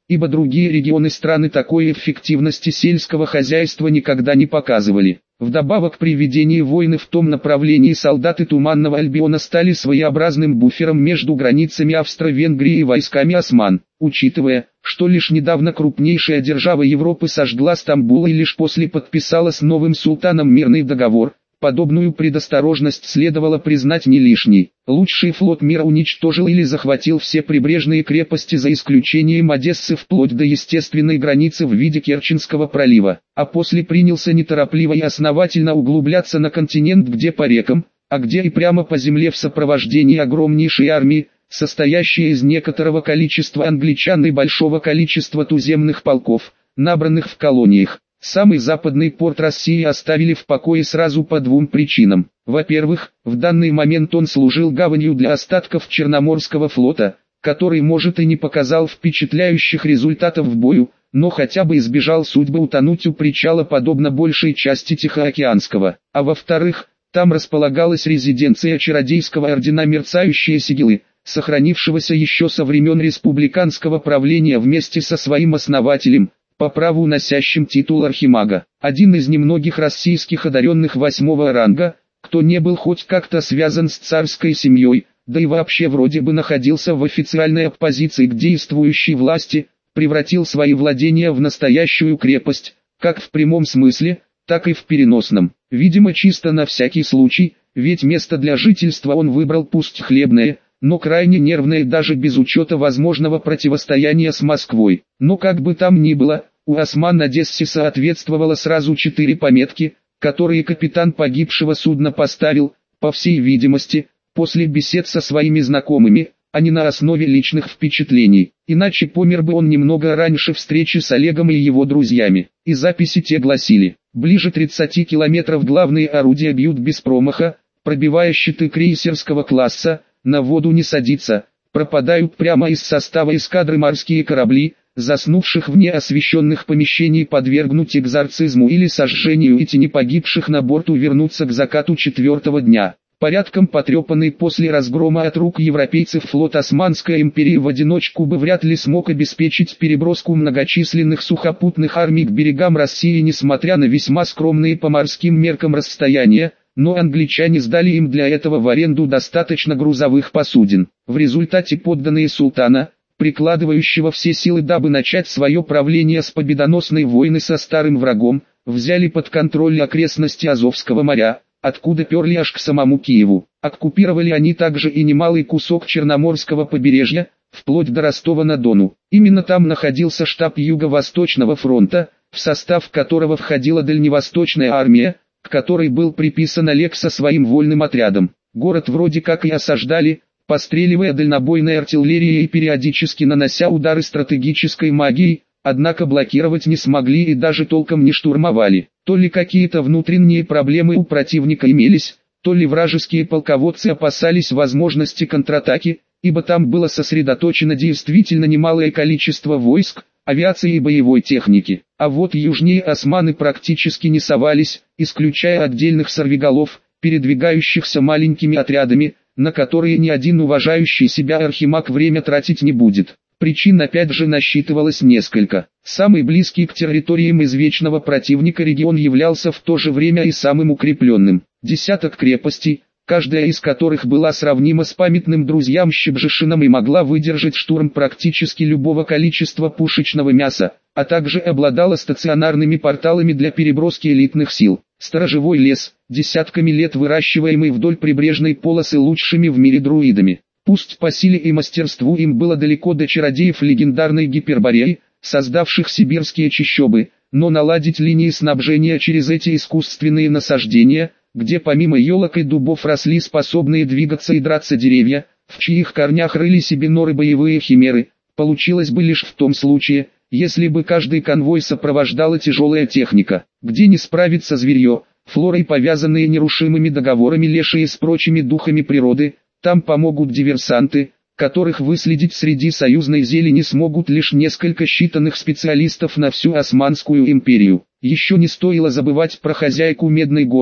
S1: ибо другие регионы страны такой эффективности сельского хозяйства никогда не показывали. Вдобавок при ведении войны в том направлении солдаты Туманного Альбиона стали своеобразным буфером между границами Австро-Венгрии и войсками осман. Учитывая, что лишь недавно крупнейшая держава Европы сожгла Стамбул и лишь после подписала с новым султаном мирный договор, подобную предосторожность следовало признать не лишней. Лучший флот мира уничтожил или захватил все прибрежные крепости за исключением Одессы вплоть до естественной границы в виде Керченского пролива, а после принялся неторопливо и основательно углубляться на континент, где по рекам, а где и прямо по земле в сопровождении огромнейшей армии, состоящей из некоторого количества англичан и большого количества туземных полков, набранных в колониях. Самый западный порт России оставили в покое сразу по двум причинам. Во-первых, в данный момент он служил гаванью для остатков Черноморского флота, который может и не показал впечатляющих результатов в бою, но хотя бы избежал судьбы утонуть у причала подобно большей части Тихоокеанского. А во-вторых, там располагалась резиденция чародейского ордена Мерцающие Сигилы, сохранившегося еще со времен республиканского правления вместе со своим основателем, по праву носящим титул архимага. Один из немногих российских одаренных 8-го ранга, кто не был хоть как-то связан с царской семьей, да и вообще вроде бы находился в официальной оппозиции к действующей власти, превратил свои владения в настоящую крепость, как в прямом смысле, так и в переносном. Видимо, чисто на всякий случай, ведь место для жительства он выбрал пусть хлебное, но крайне нервное даже без учета возможного противостояния с Москвой. Но как бы там ни было, у осман Одессе соответствовало сразу 4 пометки, которые капитан погибшего судна поставил, по всей видимости, после бесед со своими знакомыми, а не на основе личных впечатлений. Иначе помер бы он немного раньше встречи с Олегом и его друзьями. И записи те гласили: ближе 30 километров главные орудия бьют без промаха, пробивая щиты крейсерского класса, на воду не садится, пропадают прямо из состава эскадры морские корабли, заснувших вне освещенных помещений подвергнуть экзорцизму или сожжению, и тени погибших на борту вернуться к закату 4-го дня. Порядком потрепанный после разгрома от рук европейцев флот Османской империи в одиночку бы вряд ли смог обеспечить переброску многочисленных сухопутных армий к берегам России, несмотря на весьма скромные по морским меркам расстояния, но англичане сдали им для этого в аренду достаточно грузовых посудин. В результате подданные султана, прикладывающего все силы дабы начать свое правление с победоносной войны со старым врагом, взяли под контроль окрестности Азовского моря, откуда перли аж к самому Киеву. Оккупировали они также и немалый кусок Черноморского побережья, вплоть до Ростова-на-Дону. Именно там находился штаб Юго-Восточного фронта, в состав которого входила Дальневосточная армия, к которой был приписан Олег со своим вольным отрядом. Город вроде как и осаждали, постреливая дальнобойной артиллерией и периодически нанося удары стратегической магией, однако блокировать не смогли и даже толком не штурмовали. То ли какие-то внутренние проблемы у противника имелись, то ли вражеские полководцы опасались возможности контратаки, ибо там было сосредоточено действительно немалое количество войск, авиации и боевой техники. А вот южнее османы практически не совались, исключая отдельных сорвиголов, передвигающихся маленькими отрядами, на которые ни один уважающий себя архимаг время тратить не будет. Причин опять же насчитывалось несколько. Самый близкий к территориям извечного противника регион являлся в то же время и самым укрепленным. Десяток крепостей, каждая из которых была сравнима с памятным друзьям Щебжешином и могла выдержать штурм практически любого количества пушечного мяса, а также обладала стационарными порталами для переброски элитных сил. Сторожевой лес, десятками лет выращиваемый вдоль прибрежной полосы лучшими в мире друидами. Пусть по силе и мастерству им было далеко до чародеев легендарной Гипербореи, создавших сибирские чащобы, но наладить линии снабжения через эти искусственные насаждения, где помимо елок и дубов росли способные двигаться и драться деревья, в чьих корнях рыли себе норы боевые химеры, получилось бы лишь в том случае, если бы каждый конвой сопровождала тяжелая техника, где не справится зверье, флорой повязанные нерушимыми договорами лешие с прочими духами природы. Там помогут диверсанты, которых выследить среди союзной зелени смогут лишь несколько считанных специалистов на всю Османскую империю. Еще не стоило забывать про хозяйку Медной горы,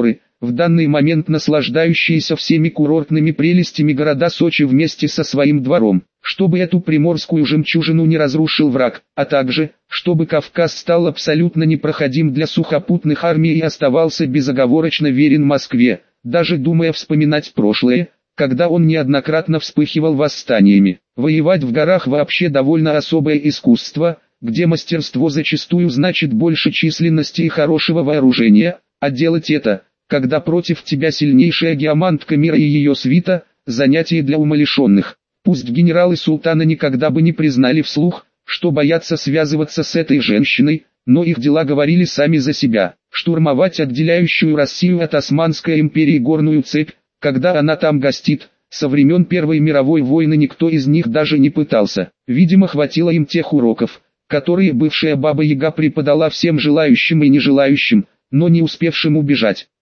S1: в данный момент наслаждающиеся всеми курортными прелестями города Сочи вместе со своим двором, чтобы эту приморскую жемчужину не разрушил враг, а также, чтобы Кавказ стал абсолютно непроходим для сухопутных армий и оставался безоговорочно верен Москве, даже думая вспоминать прошлое, когда он неоднократно вспыхивал восстаниями. Воевать в горах вообще довольно особое искусство, где мастерство зачастую значит больше численности и хорошего вооружения, а делать это, когда против тебя сильнейшая геомантка мира и ее свита, занятие для умалишенных. Пусть генералы султана никогда бы не признали вслух, что боятся связываться с этой женщиной, но их дела говорили сами за себя. Штурмовать отделяющую Россию от Османской империи горную цепь, когда она там гостит, со времен Первой мировой войны никто из них даже не пытался. Видимо, хватило им тех уроков, которые бывшая Баба Яга преподала всем желающим и нежелающим, но не успевшим убежать.